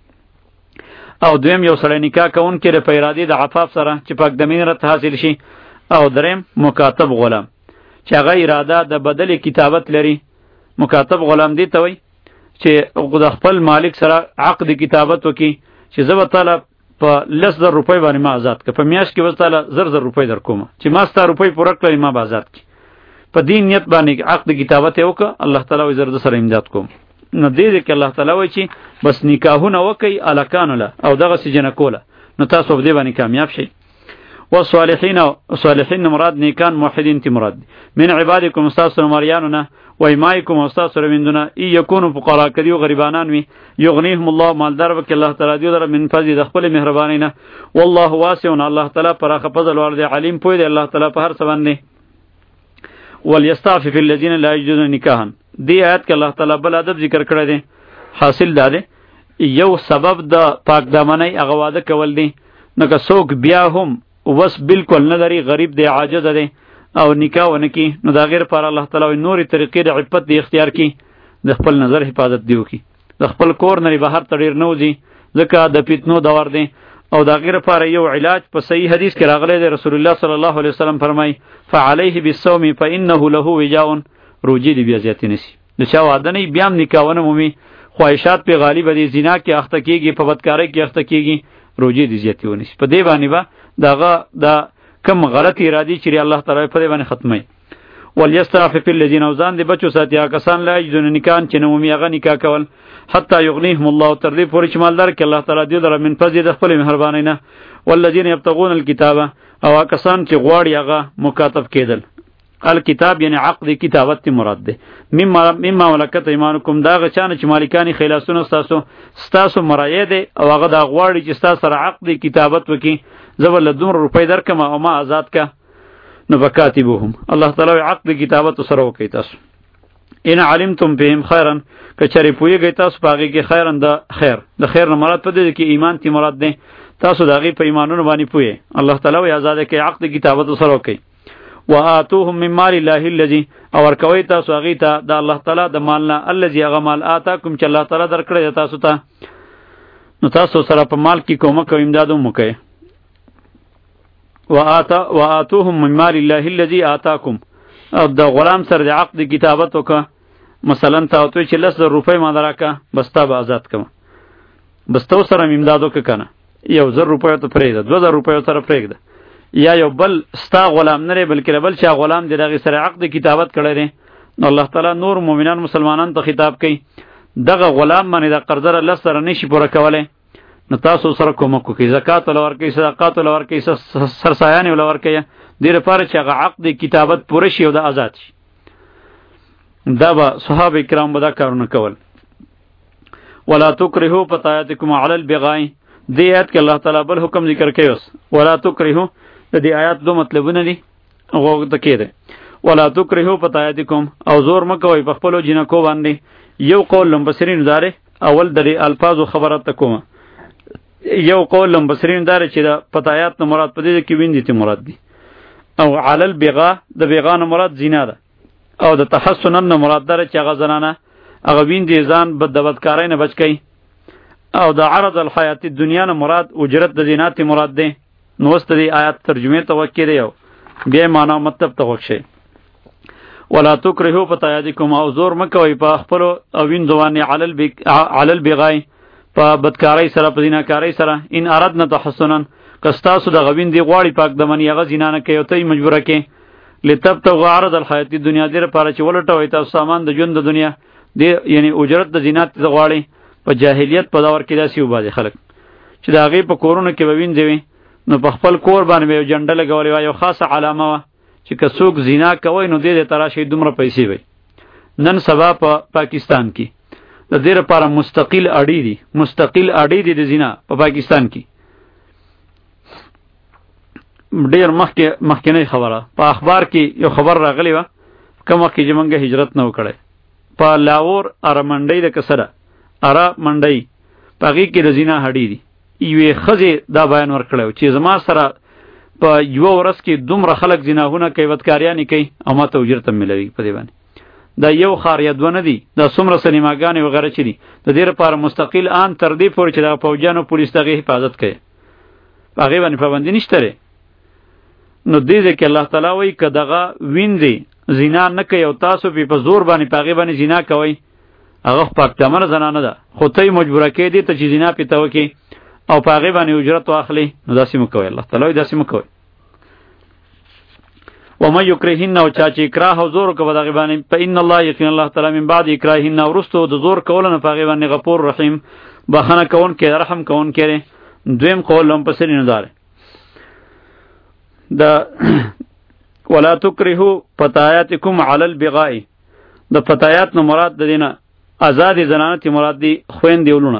او دویم یو سړی نکاح کوونکی د په ارادې د عفاف سره چې پاکدامني راته حاصل شي. او دریم مکاتب غلام چې هغه اراده د بدل کتابت لري. مکاتب غلام دی ته وایي چې د خپل مالک سره عقد کتابت وکړي چې زه به تعالی په لس زر روپۍ باندې ما آزاد کړه، په میاشت کې به تعالی زر زر روپۍ در کومه چې ما ستا روپۍ پوره کړئ ما به آزاد کړي. په دې نیت باندې عقد کتابت یې وکړه، الله تعالی وایي زه در سره امداد کوم. نو دې دې کې الله تعالی وایي چې بس نکاحونه وکئ الکانو له او دغسې جنکو له، نو تاسو په دې باندې کامیاب شئ. والصالحین، صالحین مراد نیکان موحدین تی مراد دی. من عبادکم استاسو مریانو نه، و ایمایکم استاسو رویندونه، ای یکونو فقرا کدیو غریبانان وی، یغنیهم الله مالدار وکي الله تعالی دیو در من فضل د خپل مهربانی نه. والله واسع، الله تعالی پراخه فضل ور دی، علیم پوی دی الله تعالی په هر څه باندې. وليستعفف الذين لا يجدون نکاحا، دی آیت کې الله تعالی بل ادب ذکر کړی دی. حاصل دا دی یو سبب د پاک دامنۍ هغه واده کول دی. نو که څوک بیا هم وس بالکل نه لري، غریب دی، عاجز دی او نکاح ونه کی، نو دا غیر پر الله تعالی نورې طریقې د عفت دی اختیار کی، د خپل نظر حفاظت دیو کی، د خپل کور نه بهر تړیر نه وځي، ځکه د فتنو دور دی. او دا غیر پر یو علاج په صحیح حدیث کې راغلی دی، رسول الله صلی الله علیه وسلم فرمای فعليه بالصوم فانه له وجاء، روجی دی بیا زیاتی نسی. د چا واده نه بیا هم نکاح ونه مومي، خواهشات په غالب دی، زنا کې اخته کیږي، په بدکارۍ کې اخته کیږي، روجی دی زیاتی ونیسی. په دې باندې با داغه دا کم غلط ارادي چې الله تعالی په دې باندې ختمي. وليستعفف الذين اوزان دی بچو ساتیا کسان لا یجدون نکان چې نومي هغه نکاح کول حتی یغنیهم الله تر دې پورې چې مالدار کې الله تعالی دې در من فضل د خپل مهربانۍ نه. والذین یبتغون الکتاب، او کسان چې غواړي هغه مکاتب کېدل. الکتاب یعنی عقد کتابت مراد ده. مما مما ملکت ایمانکم، دا غچانه چې مالکانی خلاصونه تاسو تاسو مرایه ده او هغه دا غواړي چې تاسو سره عقد کتابت وکي، زبر لدون روپۍ درکم او ما آزاد کا، نو بکاتبوهم الله تعالی عقد کتابت سره وکي تاسو. ان علمتم بهم خیرا، کچری پویږئ تاسو پاږي کې خیرن د خیر، د خیر نه مراد پدې کې ایمان تی مراد ده، تاسو دغه په ایمانونو باندې پوی الله تعالی وی آزاد کې عقد کتابت سره وکي. وآتوهم من مال الله الذي، او ورکوي تاسو هغه ته د الله تعالی د مالنا الذي هغه مال آتاکم چې الله تعالی درکړی تاسو ته، نو تاسو سره په مال کې کومه کوم امدادو مکه. وآتا وآتوهم من مال الله الذي آتاکم، او د غلام سره د عقد کتابت وکړه، مثلا تا ته چې لس روپۍ ما دراکا بس تا به آزاد کما، بس تو سره امدادو که کنه یو زر روپۍ ته پرېږده، دو زر روپۍ سره پرېږده، یا یو بل ستا غلام نه بلکې بل چا غلام دی دغه سره عقد کتابت کړی دی، نو الله تعالی نور مؤمنان مسلمانان ته خطاب کوي دغه غلام باندې د قرضه لس سره نشي پوره کولی، نو تاسو سره کومک وکړئ، زکات ول ورکړئ، صدقات ول ورکړئ، سرسایانې ول ورکړئ، دې لپاره چې هغه عقد کتابت پوره شي او د آزاد شي. دا به صحابه کرام به دا کارونه کول. ولا تکرهوا فتياتکم علی البغاء، دې آیت کې الله تعالی بل حکم ذکر کوي. اوس ولا تکرهوا د دې آیات دو مطلبونه دي، هغه ته کېده ولا تکرهوا فتياتکم، او زور مکوئ په خپلو جنکو باندې. یو قول لمبصرین داره، اول د الفاظو خبرات کومه، یو قول لمبصرین داره چې د فتيات نه مراد پدې کې ویندې ته مراد دي، او علی البغاء د بغا نه مراد زنا ده، او د تحسن نه مراد داره چې هغه زنانه هغه ویندې ځان بد د بدکارۍ نه بچ کړي، او د عرض الحیات الدنیا نه مراد اجرت د زینات مراد ده. نو واست دی آیات ترجمه ته وکړي یو بیا معنا مطلب ته وښی. ولا تکرهوا فتياتکم، او زور مکوئ په خپل او ویندوانه علی علی البغاء، په بدکارۍ سره په زیناکارۍ سره. ان اردنا تحسنا، کستاسو د غوین دی غواړي پاک د منی هغه زینا نه کوي، ته مجبوره کې لتبتغوا عرض الحیات الدنیا، دې لپاره چې ولټوي تاسو سامان د ژوند د دنیا دی، یعنی اجرت د زینات ته غواړي. په جاهلیت په دور کې داسې وباځي خلک چې د هغې په کورونو کې به وینځي وي، نو په خپل کور باندې به یو جنډه لګولې وه، یو خاصه علامه وه چې که څوک زینا کوئ نو دې دې ته راشئ دومره پیسې وي. نن سبا په پا پاکستان کې د دې لپاره مستقل اډې دي، مستقل اډې دي د زینا په پا پاکستان کې. ډېر مخکې مخکینۍ خبره په اخبار کې یو خبر راغلی وه، کوم وخت کې چې موږ هجرت نه و کړی، په لاهور اره منډۍ د کسره اره منډۍ په هغې کې د زینا هډې دي. یوې ښځې دا بیان ورکړی چې زما سره په یوه ورځ کې دومره خلک زناهونه کوي، بدکاریانې کوي، او ما ته اجرت هم میلوي په دې باندې. دا یو ښار یا دوه نه دي، دا څومره سینماګانې وغیره چې دي، د دې لپاره مستقل آن تر دې پورې چې دغه پوځیانو پولیس د هغې حفاظت کوي، په هغې باندې پابندي نشته دی. نو دې ځای کې الله تعالی وایي که دغه وینځي زنا نه کوي او تاسو پې په زور باندې په هغې باندې زنا کوئ، هغه خو پاکدامنه زنانه ده، خو ته یې مجبوره کوې دې ته چې زنا پې ته وکړي او په هغې باندې اجرت واخلي، نو داسې مه کوئ. الله تعالی وایي داسې مه کوئ. ومن یکرهن، او چا چې اکراه او زور وکړه په دغې باندې، فإن الله، یقینا الله تعالی من بعد اکراههن، وروستو د زور کولو نه په هغې باندې غفور رحیم، بخښنه کوونکی رحم کوونکی دی. دویم قول لمپسرینو داره د ولا تکرهوا فتياتکم علی البغاء، د فتيات نه مراد د دینه آزاد زنانه تی مراد دی خويندې ولونه.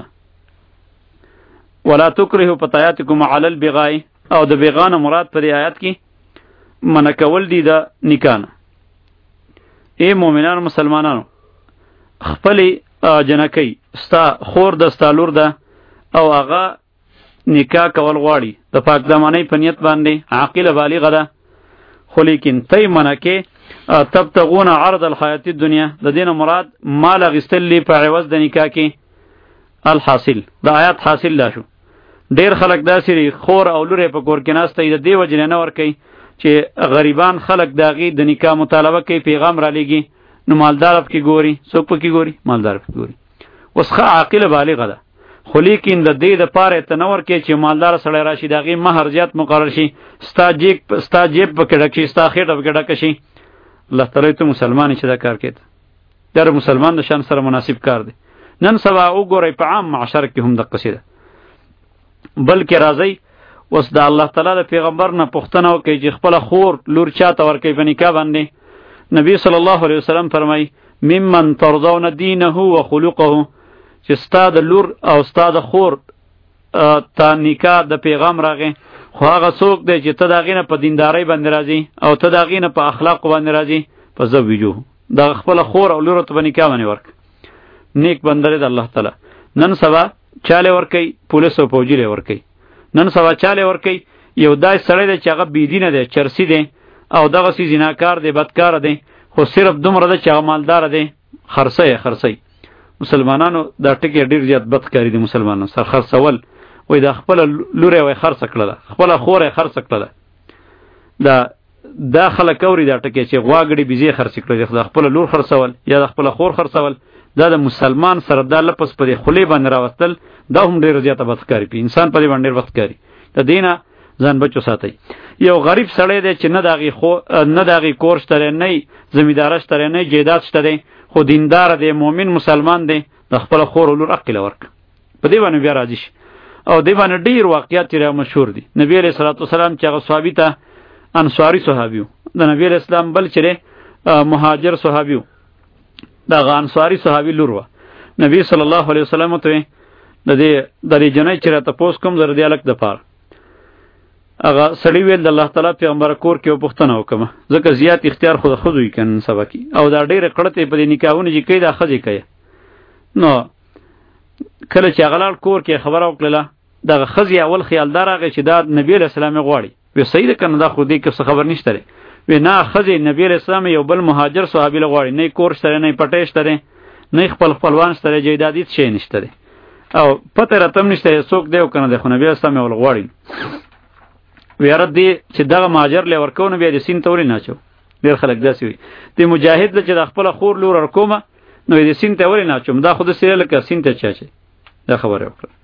ولا تکرهوا فتياتکم علی البغاء، او د بغا نه مراد په دې آیات کې منع کول دي د نکاح نه. ای مؤمنانو مسلمانانو، خپلې جنکۍ ستا خور د ستا لور ده او هغه نکاح کول غواړي د پاک دامنۍ په نیت باندې عاقله بالغه ده، خو لیکن تی منع کې تبتغون عرض الحیات الدنیا، د دین مراد مال اخیستل په عوض د نکاح کې. الحاصل د آیات حاصل لا شو ډیر خلک داسې خور او لور په کور کې ناسته د دې وجې نه ورکوي چې غریبان خلک د هغې د نکاح مطالبه کوي، پیغام را لیږي، نو مالدار پکې ګوري. څوک پکې ګوري؟ مالدار پکې ګوري. اوس ښه عاقله بالغه ده، خو لیکن د دې دپاره ته نه ورکوي چې مالدار سړی راشي د هغې مهر زیات مقرر شي، ستا جیب ستا جیب پکې ډک شي، ستا خېټه پکې ډکه شي. الله تعالی ته مسلمان چې دا کار کوي دا د مسلمان د شان سره مناسب کار دی. نن سبا وګورئ په عام معاشر کې هم دقسې ده. بلکې راځئ اوس د الله تعالی د پیغمبر نه پوښتنه وکړئ چې خپله خور لور چاته ورکوي په نکاح باندې. نبی صلی الله علیه وسلم فرمایي ممن ترضون دینه و خلقه، چې ستا د لور او ستا د خور تا نکاح د پیغام راغی، خو هغه څوک دی چې ته د هغې نه په دیندارۍ باندې راځي او ته د هغې نه په اخلاقو باندې راځي، په زوجوه د خپله خور او لورو ته په نکاح باندې ورک. نیک بنده دی د الله تعالی. نن سبا چاله ورکوي؟ پولیس او فوجي له ورکوي. نن سبا چاله ورکوي؟ یو داسې سړی دی چې هغه بېدینه دی، چرسی دی او دغسې زناکار دی، بدکاره دی، خو صرف دومره ده چې هغه مالداره دی، خرڅی یې خرڅی. مسلمانانو دا ټکي ډېر زیات بد ښکاري دي مسلمانانو سر خرڅول. وایي دا خپله لور یې خرڅه کړله، خپله خور یې خرڅه کړله. دا دا خلک اوري دا ټکي چې غوا ګړي بیزې خرڅې کړلې، د خپله لور خرڅول یا د خپله خور خرڅول. دا د مسلمان سره دا لپس په دې خولې باندې راوستل دا هم ډېره زیاته بد ښکاري، په انسان په دې باندې ډېر بد ښکاري. د دې نه ځان بچو ساتئ. یو غریب سړی دی چې نه د هغې خو نه د هغې کور شته دی، نه زمینداره شته دی، نه جیداد شته دی، خو دیندار دی، مؤمن مسلمان دی، د خپله خور او لور عقله ورکړه. په دې باندې بیا راضي شي. او دې باندې ډېر واقعیات چې مشهور دي. نبی علیه صلات وسلام چې هغه صحابي ته انصاري صحابي و، د نبی علیه السلام بل چې دی مهاجر صحابي و، دغه انصاري صحابي لور وه. نبی صلی الله علیه وسلم ته د دې د دې جنۍ چې راته پوس کوم زه د دې هلک دپاره هغه سړي ویل د الله تعالی پیغمبره کور کې یو پوښتنه وکړمه، ځکه زیات اختیار خو د ښځو وي که نن سبا کې، او دا ډېرې قړتې په دې نکاحونه چې کوي دا ښځې کوي. نو کله چې هغه لاړ کور کې خبره وکړله، دغه ښځې اول خیال دا راغی چې دا نبي علیه السلام یې غواړي. وی صحیح ده که نه، دا خو دې کې څه خبر نشته دی. وی نه ښځې نبي علیه السلام یو بل مهاجر صحابي له غواړي، نه کور شته دی، نه پټی شته دی، نه خپل خپلوان شته دی، جیداد هېڅ شی نشته دی، او پته راته هم نشته څوک دی او که نه دی، خو نبي علیه السلام یې ول غواړي. ویاره دی چې دغه مهاجر له ورکو نو بیا د سیند ته ولې نه اچو؟ ډېر خلک داسې وي. د مجاهد ده چې د خپله خور لور ورکومه نو د سیند ته ولې نه اچوم؟ دا خو داسې لکه سیند ته چې اچوي. دا خبره یې وکړه.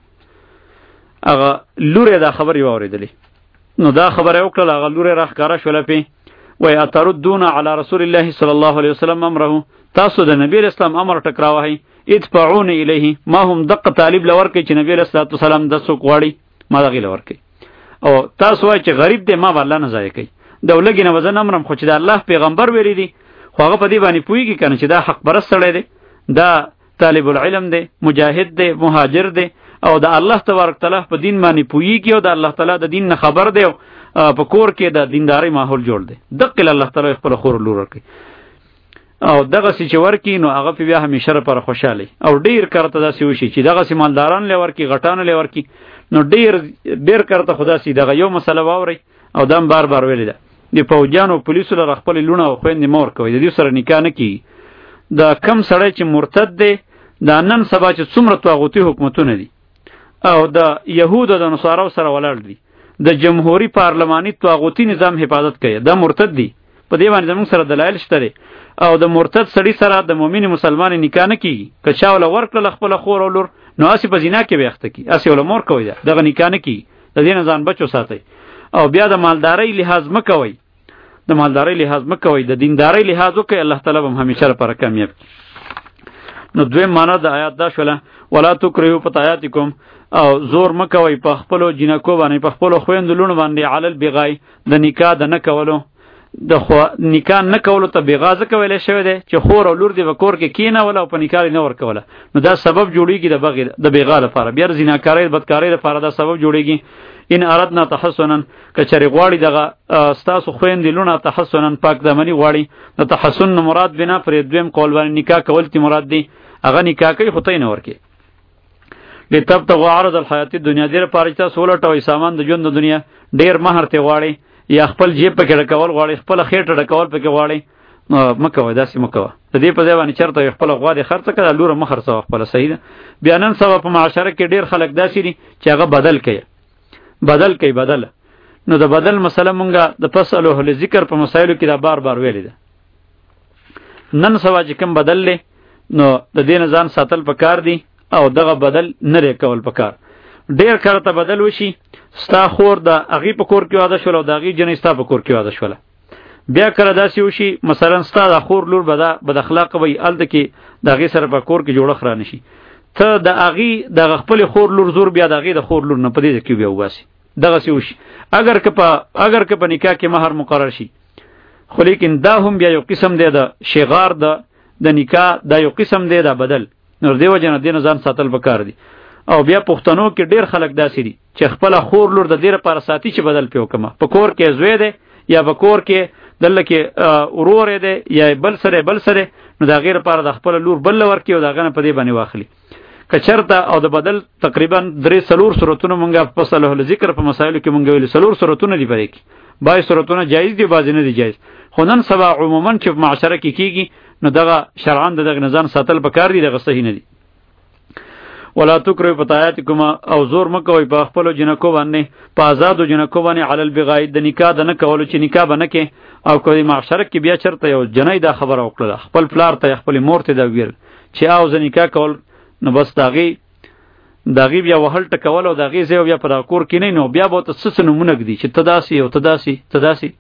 هغه لور یې دا خبرې واورېدلې، نو دا خبره یې وکړله، هغه لور یې راښکاره شوله پې. وایي اتردون علی رسول الله صلی الله علیه وسلم امره، تاسو د نبی علیه السلام امر ټکراوهئ. ادفعون الیه، ما هم دقه طالب له ورکوئ چې نبی علیه الصلاة وسلام دا څوک غواړي ما دغې له ورکوئ. او تاسو وایئ چې غریب دی ما به الله نه ضایع کوي، د ولږې نه به زه نه مرم، خو چې د الله پیغمبر ویلي دي خو هغه په دې باندې پوهېږي که نه چې دا حق پرست سړی دی، دا طالب العلم دی، مجاهد دی، مهاجر دی، او د الله تبارک تعالی په دین باندې پوهېږي او د الله تعالی د دین نه خبر دی، او په کور کې د دیندارۍ ماحول جوړ دی. دقې له الله تعالی خپله خور لور ورکوي. او دغسې چې ورکړي نو هغه پې بیا همیشه لپاره خوشحاله او ډېر کارته داسې وشي چې دغسې مالداران له ورکړي، غټانو له ورکړي، نو ډېر ډېر کارته خو داسې دغه یو مسله واورئ او دا هم بار بار ویلې ده، د پوجیانو او پولیسو لره خپلې لوڼه او خویندې مه ورکوئ، د دې سره نکاح نه کېږي. د کم سړی چې مرتد دی، دا نن سبا چې څومره طاغوتي حکومتونه دي او د یهودو د نصاراو سره ولاړ دي، د جمهوري پارلماني طاغوتي نظام حفاظت کوي، دا مرتد دي. په دې باندې زموږ سره دلایل شته دی. او د مرتد سړي سره د مؤمن مسلمان نکاح نه کېږي. که چا وله ورکړله خپله خور او لور نو هسې په زنا کې به اخته کړي، هسې وله مور کوئ، دغه نکاح نه کېږي. د دې نه ځان بچو ساتئ. او بیا د مالدارۍ لحاظ مه کوئ، د مالدارۍ لحاظ مه کوئ، د دیندارۍ لحاظ وکړئ، الله تعالی به هم همیشه لپاره کامیاب کړي. نو دویم معنا د آیات دا شوله ولا تکرهوا فتیاتکم، او زور مه کوئ په خپلو جینکو باندې، په خپلو خویندو لوڼو باندې، علی البغای، د نکاح د نه کولو. د خو نکاح نه کولو ته بغا ځکه ویلی شوی دی چې خور او لور دې په کور کې کېنوله او په نکاح یې نه ورکوله، نو دا سبب جوړېږي د بغې د بغا لپاره، بیا د زناکارۍ بدکارۍ لپاره دا سبب جوړېږي. ان اردنا تحسنا، که چېرې غواړي دغه ستاسو خویندې لوڼه تحسنا پاک دامني غواړي، د تحسن مراد بنا پر دویم قول باندې نکاح کول تی مراد دی، هغه نکاح کوي خو ته یې نه ورکوې، لتبتغوا عرض الحیات الدنیا دیر پاره چې تاسو ولټوئ سامان د ژوند د دنیا ډیر مہر ته غواړي یا خپل جیب پکې ډکول غواړي خپل خېټه ډکول پکې غواړي مکوه داسې مکوه د دې په ځای باندې چېرته خپل غوا دې خرڅه کړه لوره مه خرڅوه خپله صحیح ده. بیا نن سبا په معاشره کې ډېر خلک داسې دي چې هغه بدل کوي بدل کوي بدل نو د بدل مسله مونږه د فصل او ذکر په مسایلو کې دا بار بار ویلې ده. نن سبا چې کوم بدل لې نو د دې نه ځان ساتل پکار دي او دغه بدل نه لري کول پکار. ډېر کله ته بدل وشي ستا خور د هغې په کور کې واده شوله او د هغې جنۍ ستا په کور کې واده شوله. بیا کله داسې وشي مثلا ستا د خور لور به دا بد اخلاقه وي هلته کې د هغې سره په کور کې جوړښت رانه شي ته د هغې دغه خپلې خور لور زور بیا د هغې د خور لور نه په دې ځای کې بیا وباسي دغسې وشي. اگر که په اگر که په نکاح کې مهر مقرر شي خو لیکن دا هم بیا یو قسم دی د شغار د د نکاح دا یو قسم دی دا بدل نو دې وجه نه دې نه ځان ساتل پکار دي. او بیا پښتنو کې ډېر خلک داسې دي چې خپله خور لور د دې لپاره ساتي چې بدل پې وکړمه په کور کې زوی دی یا په کور کې دلته کې ورور دی یا بل سره بل سره نو د هغې لپاره د خپله لور بل ورکړي او د هغه نه په دې باندې واخلي. که چېرته او د بدل تقریبا درې څلور صورتونه مونږ په صلح الذکر په مسایلو کې مونږ ویلي څلور صورتونه دي په دې کې بعضې صورتونه جایز دي بعضې نه دي جایز خو نن سبا عموما چې په معاشره کې کېږي نو دغه شرعاً د دغه نظام ساتل پکار دي دغه صحیح نه دي. ولا تکرهوا فتياتکم او زور مکوئ په خپلو جنکو باندې په آزادو جنکو باندې علی البغاء د نکاح د نه کولو چې نکاح به نه کې او که معاشره کې بیا چېرته یو جنۍ دا خبره وکړله خپل پلار ته خپلې مور ته دا ویل چې او زه نکاح کول نو بس د هغې د هغې بیا وهل ټکول او د هغې ځای بیا په دغه کور کې نه نو بیا به ورته څه څه نومونه ږدي چې ته داسې او ته داسې ته داسې.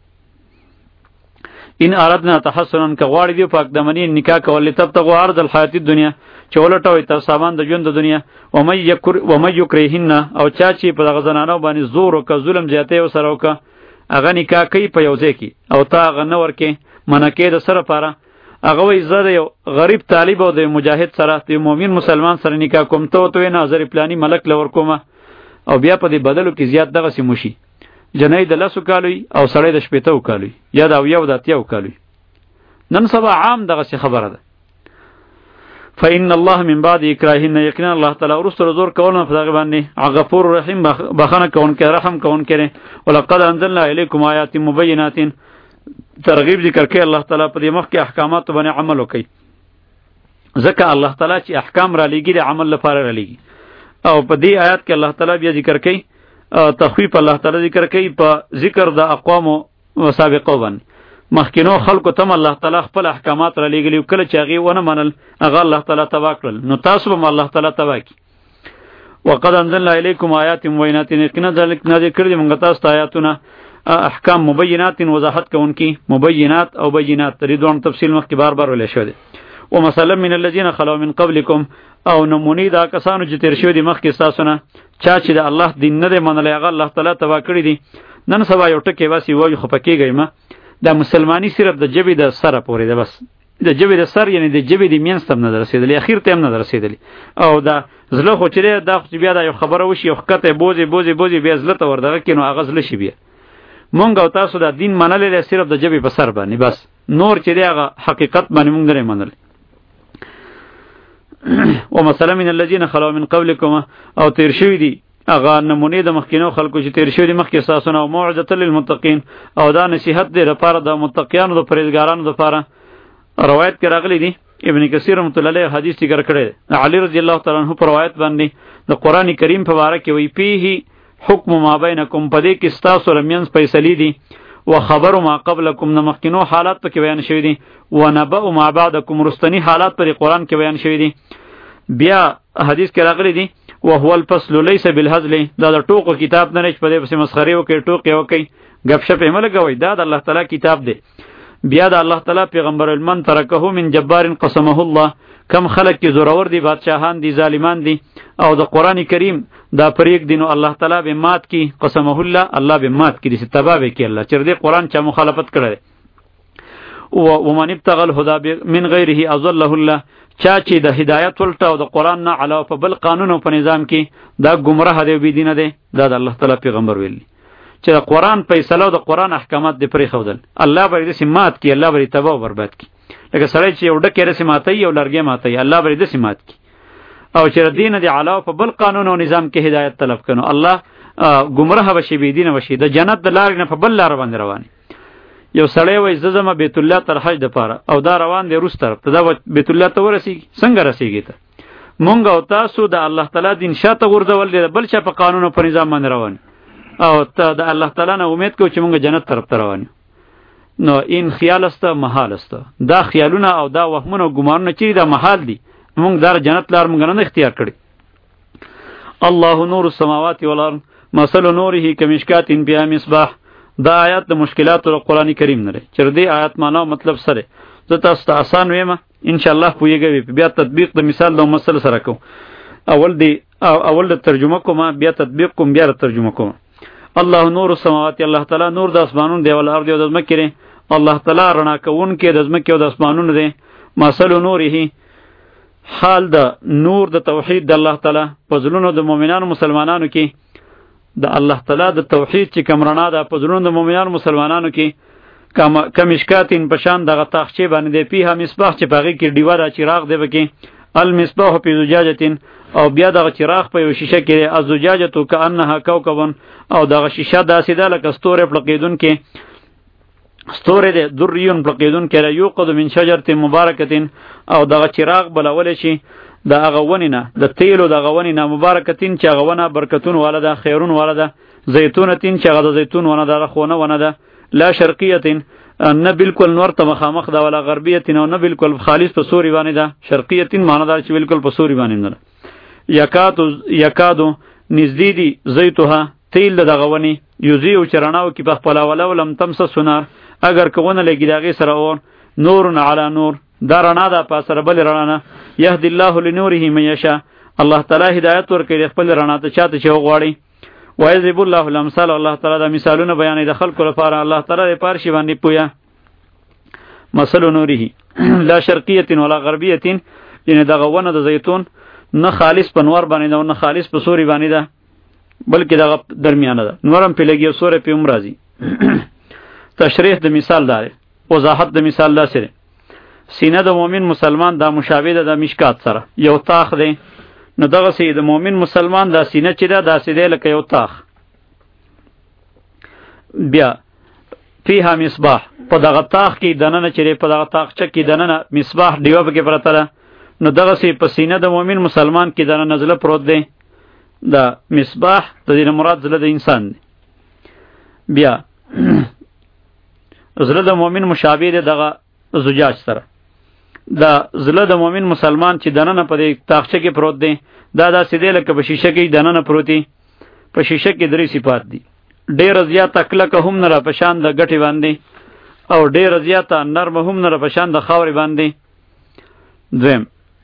ان اردنا تحسنا که غواړي دی پاک دمنی نکاح کول لتبتغوا عرض الحیات الدنیا چې ولټوئ تاسو سامان د ژوند د دنیا ومن یکرهن او چا چې په دغه زنانو باندې زور وکړه ظلم زیاتی ورسره وکړه هغه نکاح کوي په یو ځای کې او تا هغه نه ورکې منع کې د څه لپاره هغه وایي زه د یو غریب طالب او د مجاهد سره د مؤمن مسلمان سره نکاح کوم ته ورته وایې نه زه پلاني ملک له ورکومه او بیا په دې بدلو کې زیات دغسې موشي جنۍ د لسو کالوي او سړی د شپېتهو کالوي یا د اویاو د اتیاو کالوي نن سبا عام دغسې خبره ده. فإن الله من بعد اکراههن یقینا الله تعالی وروسته زور کول نه په دغې باندې غفور رحیم بخښنه کوونکی رحم کوونکی دی. ولقد انزلنا الیکم آیات مبینات ترغیب ذکر کوي الله تعالی په دې مخکې احکاماتو باندې عمل وکړي ځکه الله تعالی چې احکام را لېږي د عمل لپاره را لېږي او په دې آیات کې الله تعالی بیا ذکر کوي تخویف الله تعالی ذکر کوي په ذکر د اقوامو سابقو باندې مخکینو خلکو تم الله تعالی خپل احکامات را لېږلي کله چې هغې ونه منل هغه الله تعالی تباه کړل نو تاسو به الله تعالی تباه کړي. وقد انزلنا الیکم آیات مبینات یقینا نازل کړي موږ تاسو ته آیاتونه احکام مبینات وضاحت کوونکي مبینات او بینات دې دوه تفصیل مخکې بار بار ویل شوی دی. ومثلا من الذین خلو من قبلکم او نمونې دا کسانو چې تیر شوي دي مخکې ستاسو نه چا چې د الله دین نه دی منلی هغه الله تعالی تباه کړي دي. نن سبا یو ټکی بس وایي خو په کېږئ مه دا مسلمانی صرف د جبې د سره پورې ده بس د جبې د سر یعنی د جبې د مینځ ته هم نه ده رسېدلي اخیر ته هم نه ده رسېدلي او دا زړه خو چې دی دا خو چې بیا دا یو خبره وشي یو ښکته بوځې بوځې بوځې بیا زړه ته ور دغه کړي نو هغه زړه شي بیا مونږ او تاسو دا دین منلی دی صرف د جبې په سر باندې بس نور چې دی هغه حقیقت باندې مونږ نه منلی. ومثلا من الذین خلو من قبلکم او تیر شوي دي هغه نمونې د مخکینو خلکو چې تیر شوي دي مخکې ستاسو نه او موعظة للمتقین او دا نصیحت دی لپاره د متقیانو د پرهیزګارانو دپاره. روایت کې راغلی دي ابن کثیر رحمت الله علیه حدیث ذکر کړی دی علي رضی الله تعالی عنه په روایت باندې د قرآن کریم په باره کې وایي فیه حکم ما بینکم په دې کې ستاسو رمینځ فیصلې دي و خبر ما قبلکم د مخکینو حالات پکې بیان شوي دي و نبأ ما بعدکم رستنی حالات پر قرآن کې بیان شوي دي. بیا حدیث کې راغلی دي وهو الفصل ليس بالهزل دا د ټوکو کتاب نه دی چې په دې پسې مسخرې وکړي ټوکې وکړي ګپ شپ یې مه لګوئ دا د الله تعالی کتاب دی. بیا د الله تعالی پیغمبر المن ترکه من جبار قسمه الله کم خلق کې زورور دي بادشاهان دي ظالمان دي او د قرآن کریم دا پریک دي نو الله تعالی به مات کی قسمه الله الله به مات کی دي تباه به کی الله چې دې قرآن چا مخالفت کړي او ومن ابتغى الهدى من غیره اضله الله چا چې د هدایت ولټه او د قرآن نه علاوه په بل قانون او په نظام کې دا گمراه دی بی دینه دی دا د الله تعالی پیغمبر ویلی چې د قرآن فیصله او د قرآن احکامات دې پرېښودل الله به یې داسې مات کړي الله به یې تباه او برباد کړي لکه سړی چې یو ډکی داسې ماتوي یو لرګی ماتوي الله به یې داسې مات کړي او چې دین دی علاوه په بل قانون او نظام کې هدایت طلب کنو الله گمراه بشي بی دین وشي د جنت د لارې نه په بل لار باندې روان. یو سړی وای زما بیت الله تر حج د پاره او دا روان دی روس طرف ته، دا بیت الله ته ورسیږي څنګه رسیږي ته؟ مونږ او تاسو د الله تعالی دین شاته غورځول دی، بل چا په قانون او په نظام باندې روان او ته د الله تعالی نه امید کوو چې مونږ جنت طرف ته روان. نو این خیال است محال است. دا خیالونه او دا وهمونه او ګمانونه چې دا محال دي، مونږ در جنت لار مونږ نه اختیار کړی. الله نور السماوات والارض مثل نوره کمشکات فیها مصباح. دا آیات د مشکلاتو د قرآن کریم نه لري. چې دې آیات معنا مطلب سره زه تاسو ته آسان ویم ان شاء الله پوهیږئ. بیا تطبیق د مثال د مسل سره کوم. اول دی اول د ترجمه کوم، بیا تطبیق کوم، بیا ترجمه کوم. الله نور السماوات، الله تعالی نور د اسمانونو دی ول ارض او د ځمکې. الله تعالی رڼا کوون کې د ځمکې او د اسمانونو دی. مثل نوره، حال د نور د توحید د الله تعالی په زلونو د مؤمنانو مسلمانانو کې، د الله تعالی د توحید چې کوم رڼا ده په زلونو د مؤمنانو مسلمانانو کې، کمشکاتین پشان دغه تاخچې باندې دی، پیها مصباح چې پاغي کې ډیوه را چراغ دی بکی، المصباح فی زجاجتین، او بیا دغه چراغ په یو شیشه کې، الزجاجه کانها کوكب، او دغه شیشه داسې ده لکه ستوره پړقیدون کې، ستوره ده دریون پړقیدون کې، یوقد من شجره مبارکتین، او دغه چراغ بلول شي د هغه ونې نه، د تیلو د هغه ونې نه، مبارکتین چې هغه ونه برکتون والا ده، خیرون والا ده، زیتونتین چې هغه د زیتون ونه ده، خونه ونه ده، لا شرقیتین نه بالکل نور ته مخامخ ده، ولا غربیتین او نه بالکل خالص په سوري باندې ده. شرقیتین معنی دار چې بالکل په سوري باندې نه ده. یکادو یکادو نزدې دي زیتوها تیل دغه ونې، یوزیو چې رڼاو کې په خپل ولو لم تمس سنار، اگر کونه لګي دغه سره اور نور علی نور، دا رڼا ده په سره بل رڼا نه. یهد الله لنوره من یشاء، الله تعالی هدایت ورکړي خپل رڼا ته چاته چې وغواړي. وایذب الله الامثال، الله تعالی د مثالونه بیانې د خلکو لپاره، الله تعالی د پارشي باندې پویا. مثل نوره لا شرقیه ولا غربیه، یعنی دغه ونه د زیتون نه خالص په نور باندې ده او نه خالص په سوري باندې ده، بلکې دغه درمیانه ده، نورم په لګي او سوري په امراضي. تشریح د مثال دار، وضاحت د مثال دا سره سینه د مؤمن مسلمان دا مشابه ده د مشکات سره، یو تاخ دی. نو دغه سي د مؤمن مسلمان دا سینه چې ده داسې دی لکه یو تاخ. بیا فیها مصباح، په دغه تاخ کې دننه چې په دغه تاخچه کې دننه مصباح دیوه پکې پرته ده. نو دغه سي په سینه د مؤمن مسلمان کې دننه زله پروت دی. دا مصباح د دې مراد زله د انسان دی. بیا زله د مؤمن مشابه دی دغه زجاج سره. دا زله د مؤمن مسلمان چې دننه په دې تاخچه کې پروت دی، دا داسې دی لکه په شیشه کې دننه پروتي. په شیشه کې درې صفات دي، ډېر زیاته کلکه هم نه را پشان د ګټې باندې، او ډېر زیاته نرم هم نه را پشان د خاورې باندې. دویم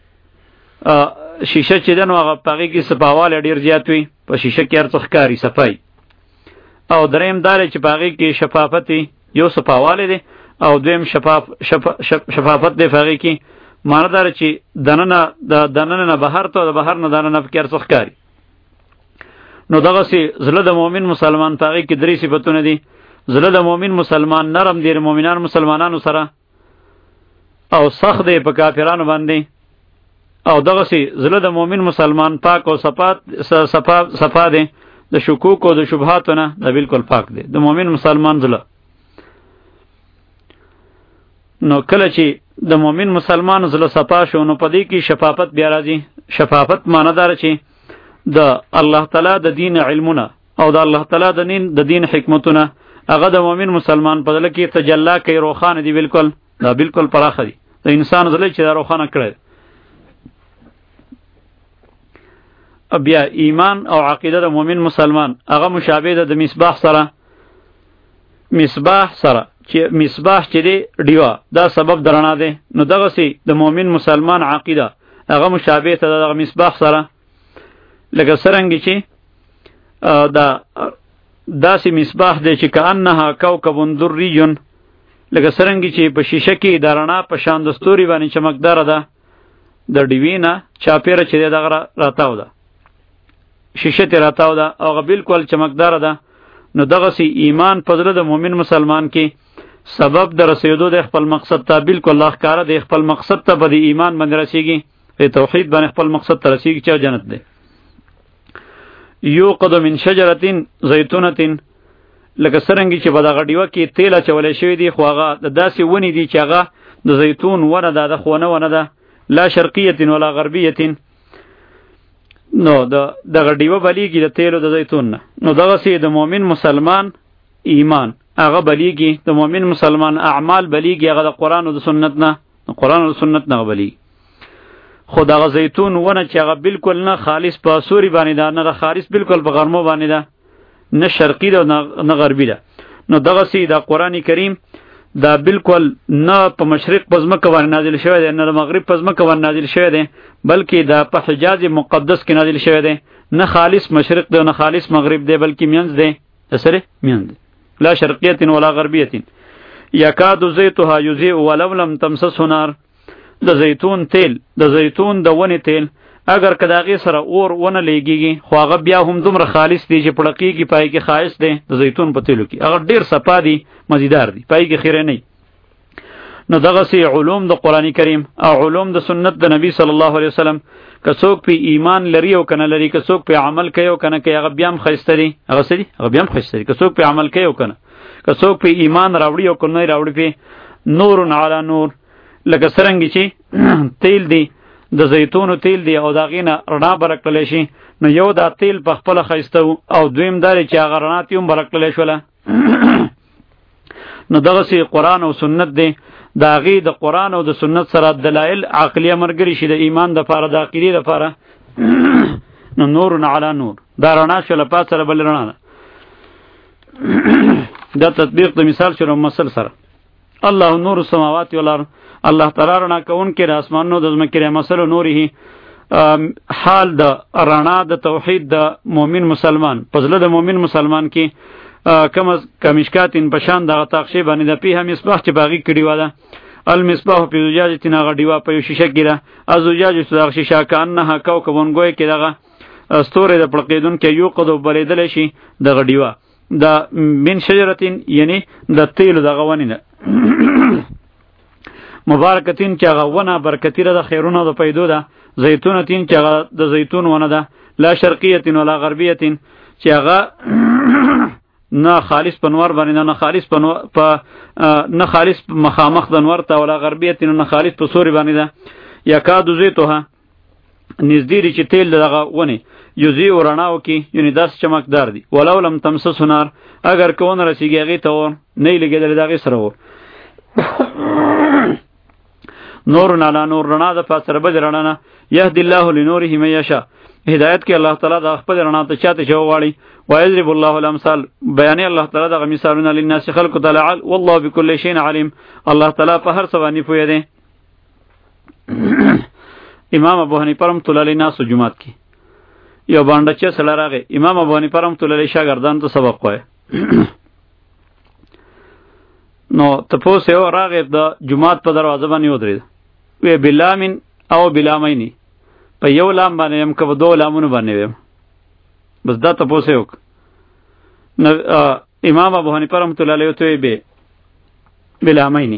شیشه چې دنو هغه پغې کې صفاواله ډېر زیات وي، په شیشه کې هر څه ښکاري صفای. او دریم دار چې پغې کې شفافت یو صفاواله دی، او دویم شفاف شف شف شفافت دی پغې کې، معنی دار چې دننه د دننه نه بهر ته د بهر نه دننه فکر څه ښکاري. نو دغه سي زله د مؤمن مسلمان پغې کې درې صفاتونه دي. زله د مؤمن مسلمان نرم دی مؤمنان مسلمانانو سره، او سخت دی په کافرانو باندې. او دغه سي زله د مؤمن مسلمان پاک او صفات صفا صفا دی د شکوک او د شبهات نه، دا بالکل پاک دی د مؤمن مسلمان زله. نو کله چې د مؤمن مسلمان زله صفا شو، نو پدې کې شفافت بیا راځي. شفافت معنی دار چې د الله تعالی د دین علمونه او د الله تعالی د دین د دین حکمتونه هغه د مؤمن مسلمان په دل کې تجلی کوي، روخانه دي، بالکل دا بالکل پراخه دي. د انسان زله چې دا روخانه کړي. بیا ایمان او عقیده د مؤمن مسلمان هغه مشابه ده د مصباح سره. مصباح سره چې مصباح چې دی ډیوه، دا سبب درنا دی. نو دغه سي د مؤمن مسلمان عقیده هغه مشابه ته د مصباح سره، لکه څرنګه چې دا داسې مصباح دی چې کأنها کوكب دری، لکه څرنګه چې په شیشه کې د رڼا په شان د ستوري باندې چمکدار ده، د ډیوې نه چاپیره چې دغه راتاو ده، شیشه ته راتاو ده، او بالکل چمکدار ده. نو دغه سي ایمان په زړه د مؤمن مسلمان کې سبب د رسیدو د خپل مقصد ته، بالکل الله ښکاره د خپل مقصد ته په ایمان باندې رسیږي، په توحید باندې خپل مقصد ته رسیږي چې جنت دی. یوقد من شجرة زیتونة، لکه څرنګه چې په دغه ډیوه کې تیل اچولی شوی دی، خو هغه د داسې ونې دي چې هغه د زیتون ونه ده، د خونه ونه ده، لا شرقیة ولا غربیة. نو د دغه ډیوه بلیږي د تیلو د زیتون نه. نو دغسې د مؤمن مسلمان ایمان هغه بلیږي، د مؤمن مسلمان اعمال بلیږي هغه د قرآن او د سنت نه، د قرآن او د سنت نه بلیږي. خو دغه زیتون ونه چې هغه بالکل نه خالص په سوري باندې ده، نه خالص بالکل په غرمو باندې ده، نه شرقی ده نه غربی ده. نو دغسې د قرآن کریم دا بالکل نه په مشرق په ځمکه باندې نازل شوی دی، نه د مغرب په ځمکه باندې نازل شوی دی، بلکې دا په حجاز مقدس کې نازل شوی دی. نه خالص مشرق دی نه خالص مغرب دی، بلکې مینځ دی، سره مینځ دی، لا شرقیة ولا غربیة. یکاد زیتها یضیء ولو لم تمسسه نار. د زیتون تیل، د زیتون د ونې تیل اگر که د هغې سره اور ونه لګېږي، خو هغه بیا هم دومره خالص دی چې پړقېږي، پای کې ښایست دی د زیتون په تیلو کې، هغه ډېر صفا دی، مزیدار دی، پای کې خیره نه. نو دغسې علوم د قرآن کریم او علوم د سنت د نبی صلی الله علیه وسلم، که څوک پې ایمان لري او که نه لري، که څوک پې عمل کوي او که نه کوي، هغه بیا هم ښایسته دی، هغه څه دي، هغه بیا هم ښایسته دي. که څوک پې عمل کوي او که نه، که څوک پې ایمان راوړي او که نه راوړي، پې نور علی نور. لکه څرنګه چې تیل دی، د زیتونو تیل دی او د هغې نه رڼا برکړلی شي، نو یو دا تیل په خپله ښایسته و، او دویم دا دی چې هغه رڼا تې هم برکړلی شوله. نو دغسې قرآن او سنت دی، د هغې د قرآن او د سنت سره دلایل عقلیه ملګري شي د ایمان دپاره، د عقیدې دپاره. نو نور علی نور، دا رڼا شوله، پاس سره بلې رڼا ده. دا تطبیق د مثال شو مسل سره. الله نور السماوات والارض، الله تعالی رڼا کوونکی د اسمانونو د ځمکې دی. مثل نوره، حال د رڼا د توحید د مؤمن مسلمان په زړه د مؤمن مسلمان کې کم از کمشکاتین په شان دغه تاقشې باندې د پیها مصباح چې په هغې کې ډیوه ده. المصباح فی زجاجة، هغه ډیوه په یو شیشه کې ده. الزجاجة دغه شیشه کانها کوکب، ګویا کې دغه ستوری د پړقېدونکی یوقد بلیدلی شي دغه ډیوه د من شجرتین، یعنی د تیلو دغه ونې ده مبارکتین چې هغه ونه برکتي ده، د خیرونو د پیدو ده. زیتونتین چې هغه د زیتون ونه ده. لا شرقیة ولا غربیة، چې هغه نه خالص په نور باندې، نه خالص په نه خالص مخامخ د نور ته، ولا غربیة نه خالص په سوري باندې ده. یکاد زیتها، نږدې دی چې تیل دغه ونې یضیء رڼا وکړي، یعنې داسې چمکدار دی. ولو لم تمسسه نار، اگر که ونه رسېږي هغې ته اور، نه یې لګېدلی د هغې سره اور. نور علی نور، رڼا د پاسره بلې رڼا نه. یهدي الله لنوره من یشاء، هدایت کې الله تعالی د خپل رڼا ته چاته چې وغواړي. ویضرب الله الامثال، بیانې الله تعالی دغه مثالونه للناس خلقو ته لعل والله بكل شیء علیم، الله تعالی په هر څه باندې پوهه دی. امام ابو حنیفه رحمۃ اللہ علیہ ناسو جماعت کې یو باندې چې سره راغی، امام ابو حنیفه رحمۃ اللہ علیہ شاګردان ته سبق وایي. نو تپوس یو راغی د جماعت په دروازه باندې ودرېد، وی بلامین او بلامینی، په یو لام باندې یم که په دوه لامونو باندې ویم، بس دا تپوس یې وکړ. نو امام ابو حنیفه رحمۃ اللہ علیہ ته وی بې بلامینی.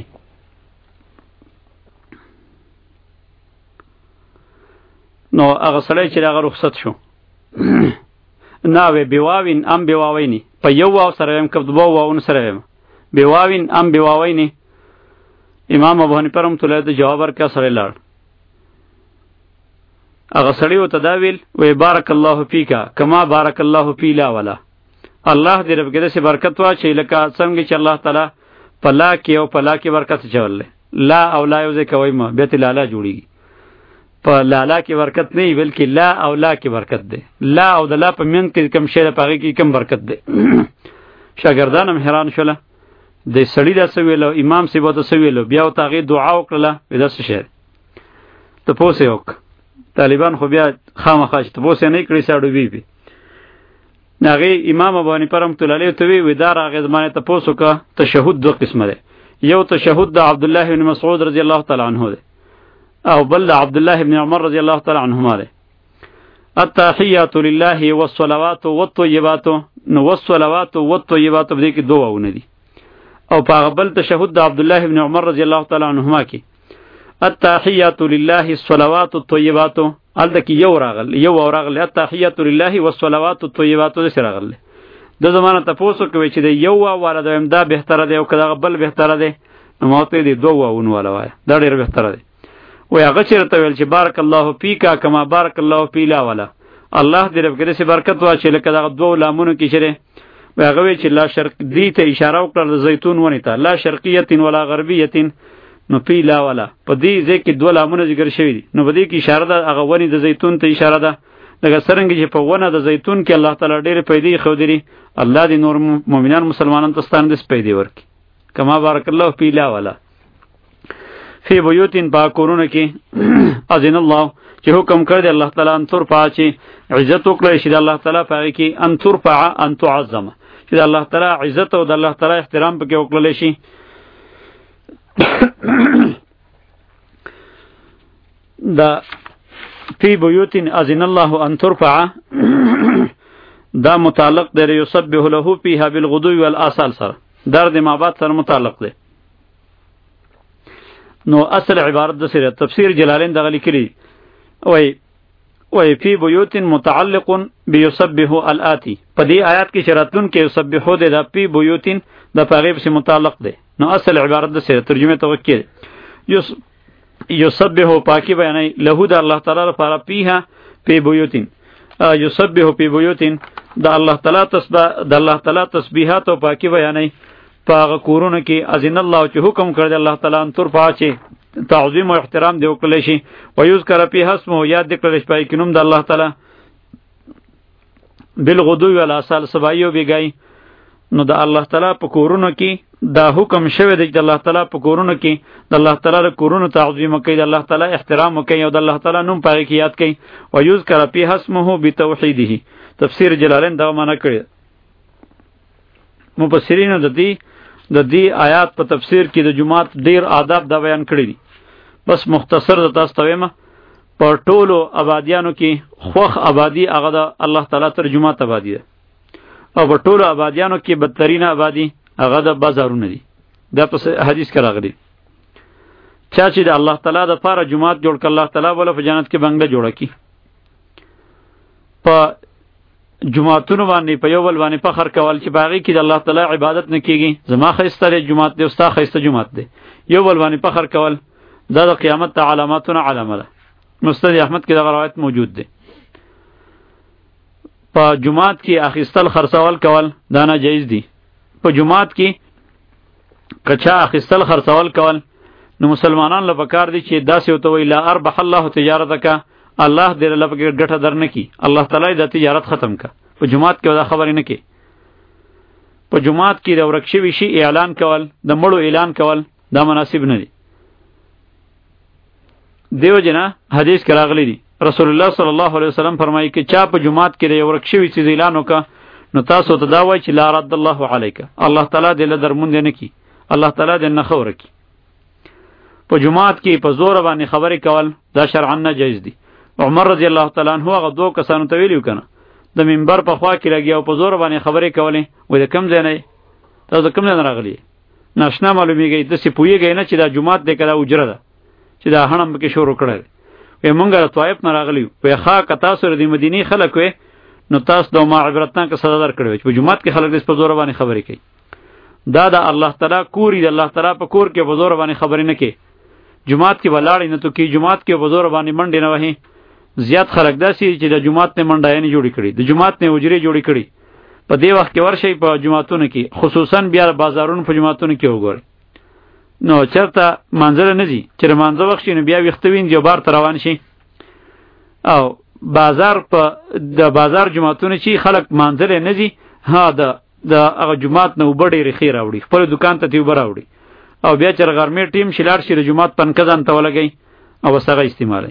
نو هغه سړی چې هغه رخصت شو، نه وی بواوین ام بواوینی، په یو واو سره ویم که دوه واوونو سره ویم، بواوین ام بواوینی. امام ابو حنیفه رحمۃ اللہ ته جواب ورکړ، سړی لاړ. هغه سړی ورته دا ویل، وی بارک الله فیکا کما بارک الله فی لا ولا، الله دې رب کې داسې برکت واچوي لکه څنګه چې الله تعالی په لا کې او په لا کې برکت اچولی. لا او لا یو ځای کوئ ما، بیا ترې لالا جوړېږي. په لالا کې برکت نه وي، بلکې لا او لا کې برکت دی. لا او د لا په منځ کې کم شی ده، په هغې کې کم برکت دی. شاګردان هم حیران شوله، د سړي داسې ویلو، امام صاحب ورته څه ویلو، بیا ورته هغې دعا وکړله، وایي دا څه شی دی. تپوس یې وکړه، طالبان خو بیا خامخا چې تپوس یې نه کړي ساړوبي پې. هغې امام ابو حنیفه رحمت الله علیه ته وی وی دا راغې زمانې تپوس وکړه، تشهد دوه قسمه دی. یو تشهد د عبدالله بن مسعود رضی الله تعالی عنه دی، او بل د عبدالله بن عمر رضی الله تعالی عنهما دی. التحیات لله والصلوات والطیبات، نو والصلوات والطیبات په دې کې دوه واونه دي. او په هغه بل تشهد د عبدالله بن عمر رضی الله تعالی عنهما کې التحیات لله الصلوات الطیبات الته کې یو راغل یو راغل التحیات لله والصلوات الطیبات د سره راغل د زمانه تاسو کوي چې د یو والا د امدا بهتره دی او کله بل بهتره دی نو ماته دی دوه واونه والا وای دا ډیر بهتره دی و هغه چیرته ویل چې بارک الله فیکا کما بارک الله فی لا ولا الله دې ربګره سي برکت واچي لکه دا دوه لامونو کې شره و هغه وی چې لا شرق دی ته اشاره وکړه زیتون ونی ته لا شرقیه ولا غربیه نو پی لا ولا په دې ځکه دوه لامونه ذکر شوی دي نو په دې کې اشاره ده هغه ونی د زیتون ته اشاره ده لکه څنګه چې په ونه د زیتون کې الله تعالی ډېر پیدا خو دی الله دې نور مؤمنان مسلمانان ته ستان دې پیدا ورکي کما بارک الله فی لا ولا فی بیوتین باکورونه کې اذن الله چې حکم کړ دی الله تعالی ان ترفع چې عزت وکړي شي د الله تعالی په کې ان ترفع ان تعظم چې الله تعالی عزت او د الله تعالی احترام پکې وکړل شي دا فی بیوتین اذن الله ان ترفع دا متعلق دی یسبح له فیها بالغدو والآصال سره در د مابات سره متعلق دی نو اصل عبارت د سره تفسیر جلالین دغه لیکلی وای وای فی بیوتین متعلق بیسبح الآتی په دې آیات کې شرطون کې یسبحو دی د فی بیوتین د پاغیب سره متعلق دی نو اصل عبارت د سره ترجمه توکل یس یسبحو پاکی بیانای له د الله تعالی لپاره فیها فی بیوتین یسبحو فی بیوتین د الله تعالی تسبیح د الله تعالی تسبیحات او پاکی بیانای پاغه کورونه کې اذن الله چې حکم کړی الله تعالی ان ترفع چې تعظیم او احترام دی وکړل شي او یذکر فی اسمه یاد کړل شي پای کې نوم د الله تعالی بالغدو والآصال سبایو بیګای نو د الله تعالی په کورونو کې دا حکم شوی دی چې الله تعالی په کورونو کې د الله تعالی کورونو تعظیم کوي د الله تعالی احترام کوي او د الله تعالی نوم پای کې یاد کوي او یذکر فی اسمه بتوحیده تفسیر جلالین دا معنا کړی مفسرین د دې د دې آیات په تفسیر کې د جمعات ډیر آداب دا بیان کړی دي بس مختصر د تاسو ته وایم په ټولو آبادیانو کې خوخ آبادی هغه د الله تعالی تر جمعات آبادی ده او په ټولو آبادیانو کې بدترین آبادی هغه د بازارونه دي دا په حدیث کې راغلی چا چې د الله تعالی د پاره جمعات جوړ کړ الله تعالی ولا په جنت کې بنگله جوړه کی په جمعتون باندې په یو بل باندې فخر کول چې باغی کې د الله تعالی عبادت نه کیږي زما خیسته جمعت دی او ستا خیسته جمعت دی یو بل باندې فخر کول دا د قیامت ته علاماتونه علامه ده مستد احمد کې دا روایت موجود دی په جمعات کې اخیستل خرڅول کول دا نه جایز دی په جمعات کې کچا اخیستل خرڅول کول نو مسلمانان له پکار دي چې داسې وته وی لا اربح الله تجارتک الله دې له پکې ګټه درنه کی الله تعالی د تجارت ختم کا په جمعات کې دا خبرې نه کی په جمعات کې د ورکشي شي اعلان کول د مړو اعلان کول دا مناسب نه دی دیو جنا حدیث کې راغلی دی رسول الله صلی الله علیه وسلم فرمایي چې چا په جمعات کې د ورکشي چیز اعلان وکا نو تاسو ته دا وایي چې لا رد الله علیک الله تعالی دې له درمون نه کی الله تعالی دې نه خور کی په جمعات کې په زور باندې خبرې کول دا شرعاً ناجیز دی عمر رضی الله تعالی عنہ هغه دوه کسانو ته ویلو کنه د منبر په خوا کې لګي او په زور باندې خبرې کولې وای د کم ځای نه تاسو کم ځای راغلی ناشنا معلومیږي د سی پویږي نه چې دا جمعات د کړه اجره ده چې دا هنم کې شروع کړل وای مونږه د طائف نه راغلی وای ښا کتا سره د مدینی خلک وای نو تاسو د ما عبرتناک صدا در کړو چې په جمعات کې خلک د په زور باندې خبرې کوي دا د الله تعالی کوری د الله تعالی په کور کې په زور باندې خبرې نه کوي جمعات کې ولاړ نه تو کې جمعات کې په زور باندې منډې نه وهي زیات خلک داسي چې د جمعات نه منډای نه جوړی کړي د جمعات نه اجري جوړی کړي په دې وخت کې ورشي په جمعاتونو کې خصوصا بیا بازارونو په جمعاتونو کې وګورئ نو چرته منځله نه دي چې منځه وخت نو بیا وختوین جو بار روان شي او بازار په د بازار جمعاتونو چې خلک منځله نه دي ها د د هغه جمعات نه وبډې رخي راوړي خپل دکان ته تیوب راوړي او بیا چر غرمې ټیم شلار شي د جمعات پنکزان ته ولګي او وسغه استعمالي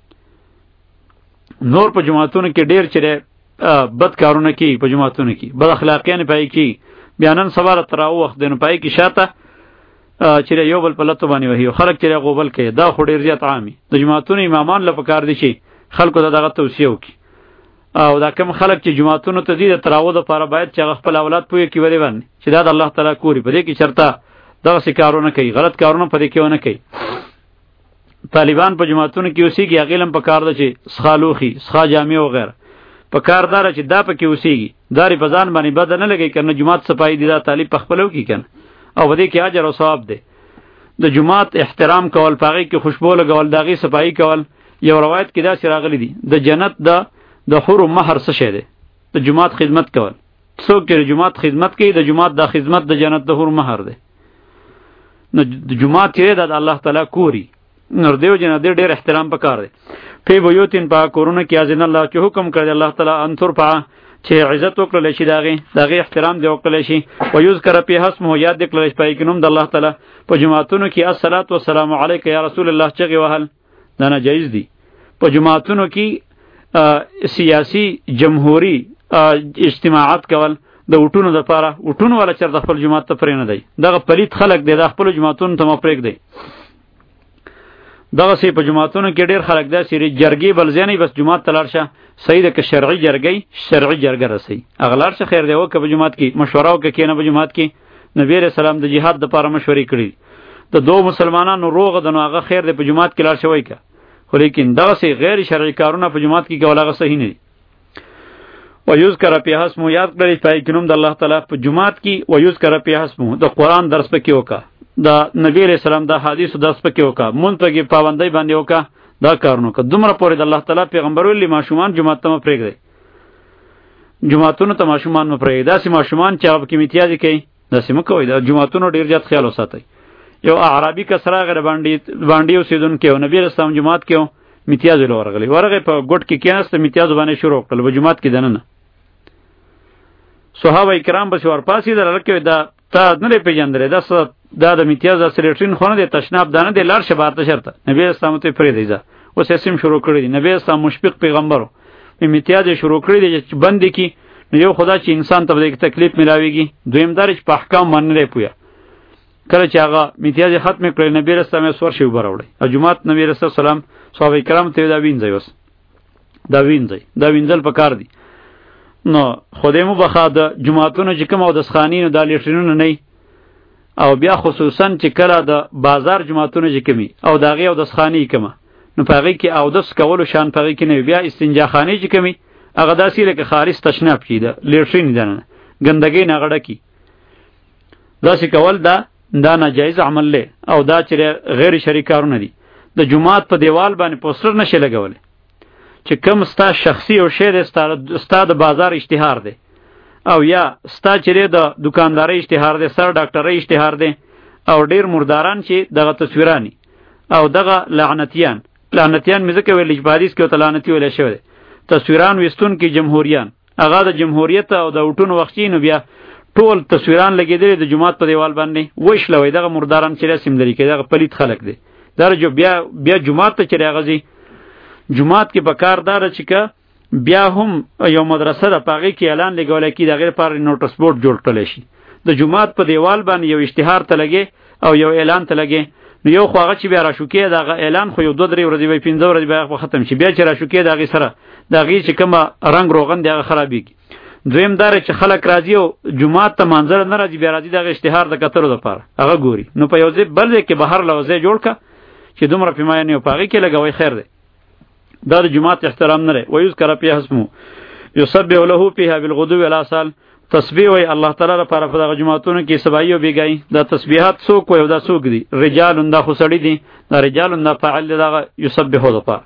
نور په جماعتونو کې ډیر چره بد کارونه کوي په جماعتونو کې بد اخلاقیان پای کې بیانن سوال تراو وخت دنه پای کې شاته چره یو بل په لته باندې وهي خلک چره غوبل کوي دا خو ډیر زیات عامي د جماعتونو امامان له پکار دي شي خلکو ته دغه توصیه وکي او دا کوم خلک چې جماعتونو ته دي د تراو د لپاره باید چې خپل اولاد پوي کې ودی باندې چې دا د الله تعالی کوری په دې کې چرته دغه سکارونه کوي غلط کارونه په دې کې ونه کوي طالبان په جماعتونو کې اوسېږي هغې له هم په کار ده چې سخا لوښي سخا جامې وغیره په کار داره چې دا پکې اوسېږي دا رې په ځان باندې بده نه لګوي که نه جومات صفایي دي دا طالب په خپله وکړي که نه او په دې کې اجر او ثواب دی د جومات احترام کول په هغې کې خوشبو لګول د هغې صفایي کول یو روایت کې داسې راغلی دي د جنت د د حورو مهر څه شی دی د جومات خدمت کول څوک چې د جومات خدمت کوي د جومات دا خدمت د جنت د حورو مهر دی نو د جومات چې دی د الله تعالی کوري نو دیو جنا دې ډېر احترام پکار دی فی بیوتین په کورونه کې اذن الله چې حکم کړی الله تعالی ان ترفع چې عزت وکړل شي داغه داغه احترام دی وکړل شي او یذکر فی اسمه یاد دی کړل شي په کې نوم د الله تعالی په جماعتونو کې الصلاۃ والسلام علیک یا رسول الله چغه وهل دا ناجایز دی په جماعتونو کې سیاسی جمهوری اجتماعات کول د وټونو د پاره وټونو ولا چر د خپل جماعت ته پرې نه دی دغه پلیت خلک دی د خپل جماعتونو ته مپرېګ دی دغه سی په جماعتونو کې ډېر خلک دی چې جرګې بل ځای بس جماعت ته لاړ شه صحیح ده که شرعي جرګې شرعي جرګه رسي هغه لاړ شه خیر دی او که په جماعت کې مشوره وکړه کېنه په جماعت کې نبی علیه السلام د جهاد دپاره مشورې کړي د دو مسلمانانو روغه ده نو هغه خیر دی په جماعت کې لاړ شه وایي که خو لیکن دغسې غیر شرعي کارونه په جماعت کې کول هغه صحیح نه دي ویذکر فی اسمه یاد کړئ پای کې نوم د الله تعالی په جماعت کې ویذکر فی اسمه د قرآن درس پکې وکړه د نبی علیہ السلام د حدیثو درس پکې وکړه مونږ پکې پابندۍ باندې وکړه دا کارونه که دومره پورې د الله تعالی پیغمبر ویلي ماشومان جومات ته مه پرېږدئ جوماتونو ته ماشومان مه پرېږدئ داسې ماشومان چې هغه پکې امتیازي کوي داسې مه کوئ د جوماتونو ډېر زیات خیال وساتئ یو اعرابي کس راغی د بانډې اوسېدونکی و نبي علیه السلام جومات کې و امتیاز یې ورغلی ورغی په ګوټ کې کېناست امتیازو باندې شروع کړل په جومات کې دننه صحابه کرام بس ورپاسېدل هلکه دا تا نه دی پېژندلی دا څه دا د امتیاز دا سلیټرین خو نه دی تشناب دا نه دی لاړ شه بهر ته شرته نبي علیه السلام ته یې پرېږدئ ځه اوس یې سیم شروع کړی دی نبي علیه السلام مشفق پیغمبر و امتیاز یې شروع کړی دی چې بند یې کړي نو یو خدا چې انسان ته به د تکلیف میلاویږي دویم دا چې په احکام باندې نه دی پوهه کله چې هغه امتیاز یې ختم کړی نبي علیه السلام یې سور شي اوبه راوړی او جومات نبي علیه السلام صحابه کرامو ته دا وینځئ اوس دا وینځئ دا وینځل پکار دي نو خدای مو بخا د جماعتونو چې کوم او د سخانینو د لیټرینونو نه او بیا خصوصا چې کله د بازار جماعتونو چې کمی او د هغې او د سخانې کمه نو په هغې کې اودس کولو شان په هغې کې نه وي بیا استنجاخانې چې کمی هغه داسې لکه خالص تشناب چې د لیټرین دننه ګندګۍ نه هغه ډکي داسې کول دا دا ناجایز عمل دی او دا چې غیر شرعي کارونه دي د جومات په دیوال باندې پوسټر نشي لګولی چې کم ستا شخصي او شی دی ستا د بازار اشتهار دی او یا ستا چې دی د دکاندارۍ اشتهار دی سر ډاکټرۍ اشتهار دی او ډیر مرداران چې دغه تصویرانی او دغه لعنتیان لعنتیان مې ځکه ویلي چې په حدیث کې ورته لعنتي ویلی شوی دی تصویران ویستونکي جمهوریان هغه د جمهوریت او د وټونو وختي نو بیا ټول تصویران لګېدلي د جومات په دیوال باندې وشلوئ دغه مرداران چې رسم لري کوي دغه پلید خلک دی دا جو بیا بیا جومات ته چې هغه ځي جومات کې په کار داره چې که بیا هم یو مدرسه ده په هغې کې اعلان لګولی کي د هغې لپاره نوټس بورډ جوړ کړلی شي د جومات په دیوال باندې یو اشتهار ته لګې او یو اعلان ته لګې نو یو خو هغه چې بیا راشوکې د هغه اعلان خو یو دوه درې ورځې به پنځه ورځې به هغه ختم شي بیا چې راشوکې د هغې سره د هغې چې کومه رنګ روغن دی هغه خرابېږي دویم دا چې خلک راځي او جومات ته مانځره نه راځي بیا راځي د هغه اشتهار د کتلو دپاره هغه ګوري نو په یو ځای بل ځای کې بهر له ځای جوړ کړه چې دومره پیمایه نه وي په هغې کې لګوئ خیر دی دا د جومات احترام نه دی ویذکر فیها اسمه یسبح له فیها بالغدو والآصال تسبیح وی الله تعالی لپاره په دغه جوماتونو کې سبایي او بیګایي دا تسبیحات څوک وي او دا څوک دي رجال دا خو سړي دي دا رجال دا فاعل دی دغه یسبحو دپاره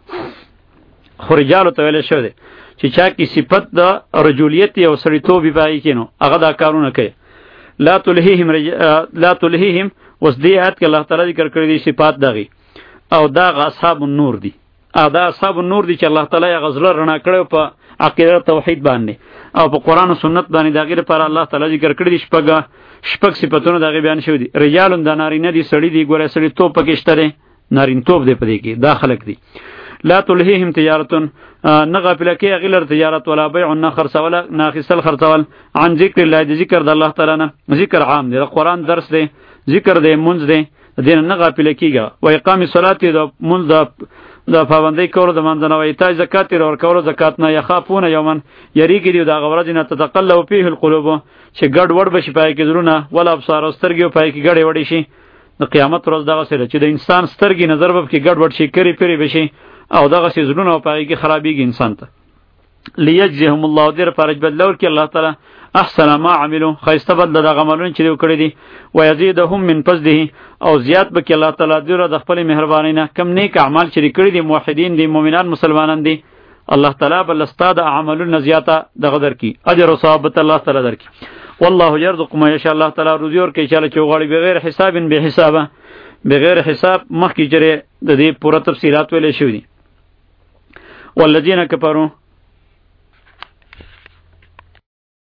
خو رجالو ته ویلی شوی دی چې چا کې صفت د رجولیت او سړیتوب یې پهغې کې نو هغه دا کارونه کوي لا تلهیهم رج... لا تلهیهم اوس دې آیت کې الله تعالی ذکر کړی دي صفات دغې او دا اصحاب النور دي او دا اصحاب النور دي چې الله تعالی یې غزله رڼا کړی په عقیده توحید باندې او په قرآن و سنت باندې د هغې لپاره الله تعالی ذکر کړي دي شپږ شپږ صفتونه د هغې بیان شوي دي رجالون دا نارینه دي سړي دي ګوره سړیتوب پکې شته دی نارینتوب دی په دې کې دا خلک دي لا تلهیهم تجارتون نه غافله کوي هغې لره تجارت ولا بیع نه خرڅوله نه اخیستل خرڅول عن ذکر الله د ذکر د الله تعالی نه ذکر عام دی د قرآن درس دی ذکر دی مونځ دی د دې نه غافله کېږه و اقام صلات د مونځ د د پابندۍ کولو د منځه نه و ایتای زکات یې ورکولو زکات نه یخافونه یومن یریږي دي د هغه ورځې نه تتقلب فیه القلوب چې ګډ وډ به شي په هغې کې زړونه والابصار او سترګې په هغې کې ګډې وډې شي د قیامت ورځ دغه سره چې د انسان سترګې نظر به کې ګډ وډ شي کری پری بشي او دغه سي زړونه او پای کې خرابېږي انسان ته. لیجزهم الله دیر فرج بدلور کې الله تعالی احسن ما عملو خیسته بدل د عملونو چې دوی کړی دي و یزيدهم من فضله او زیات به کې الله تعالی دیر د خپل مهرباني نه کم نیک اعمال چې کړی دي موحدین دي مؤمنان مسلمانان دي الله تعالی بل استاد اعمالون زیاته دغه در کی اجر او ثواب الله تعالی در کی. والله يرزق ما يشاء الله تعالی روزي ور کوي چې چوغړی بغیر حساب به حسابه بغیر حساب مخکې جره د دې پوره تفصيلات ویلې شوې دي. والذین کفروا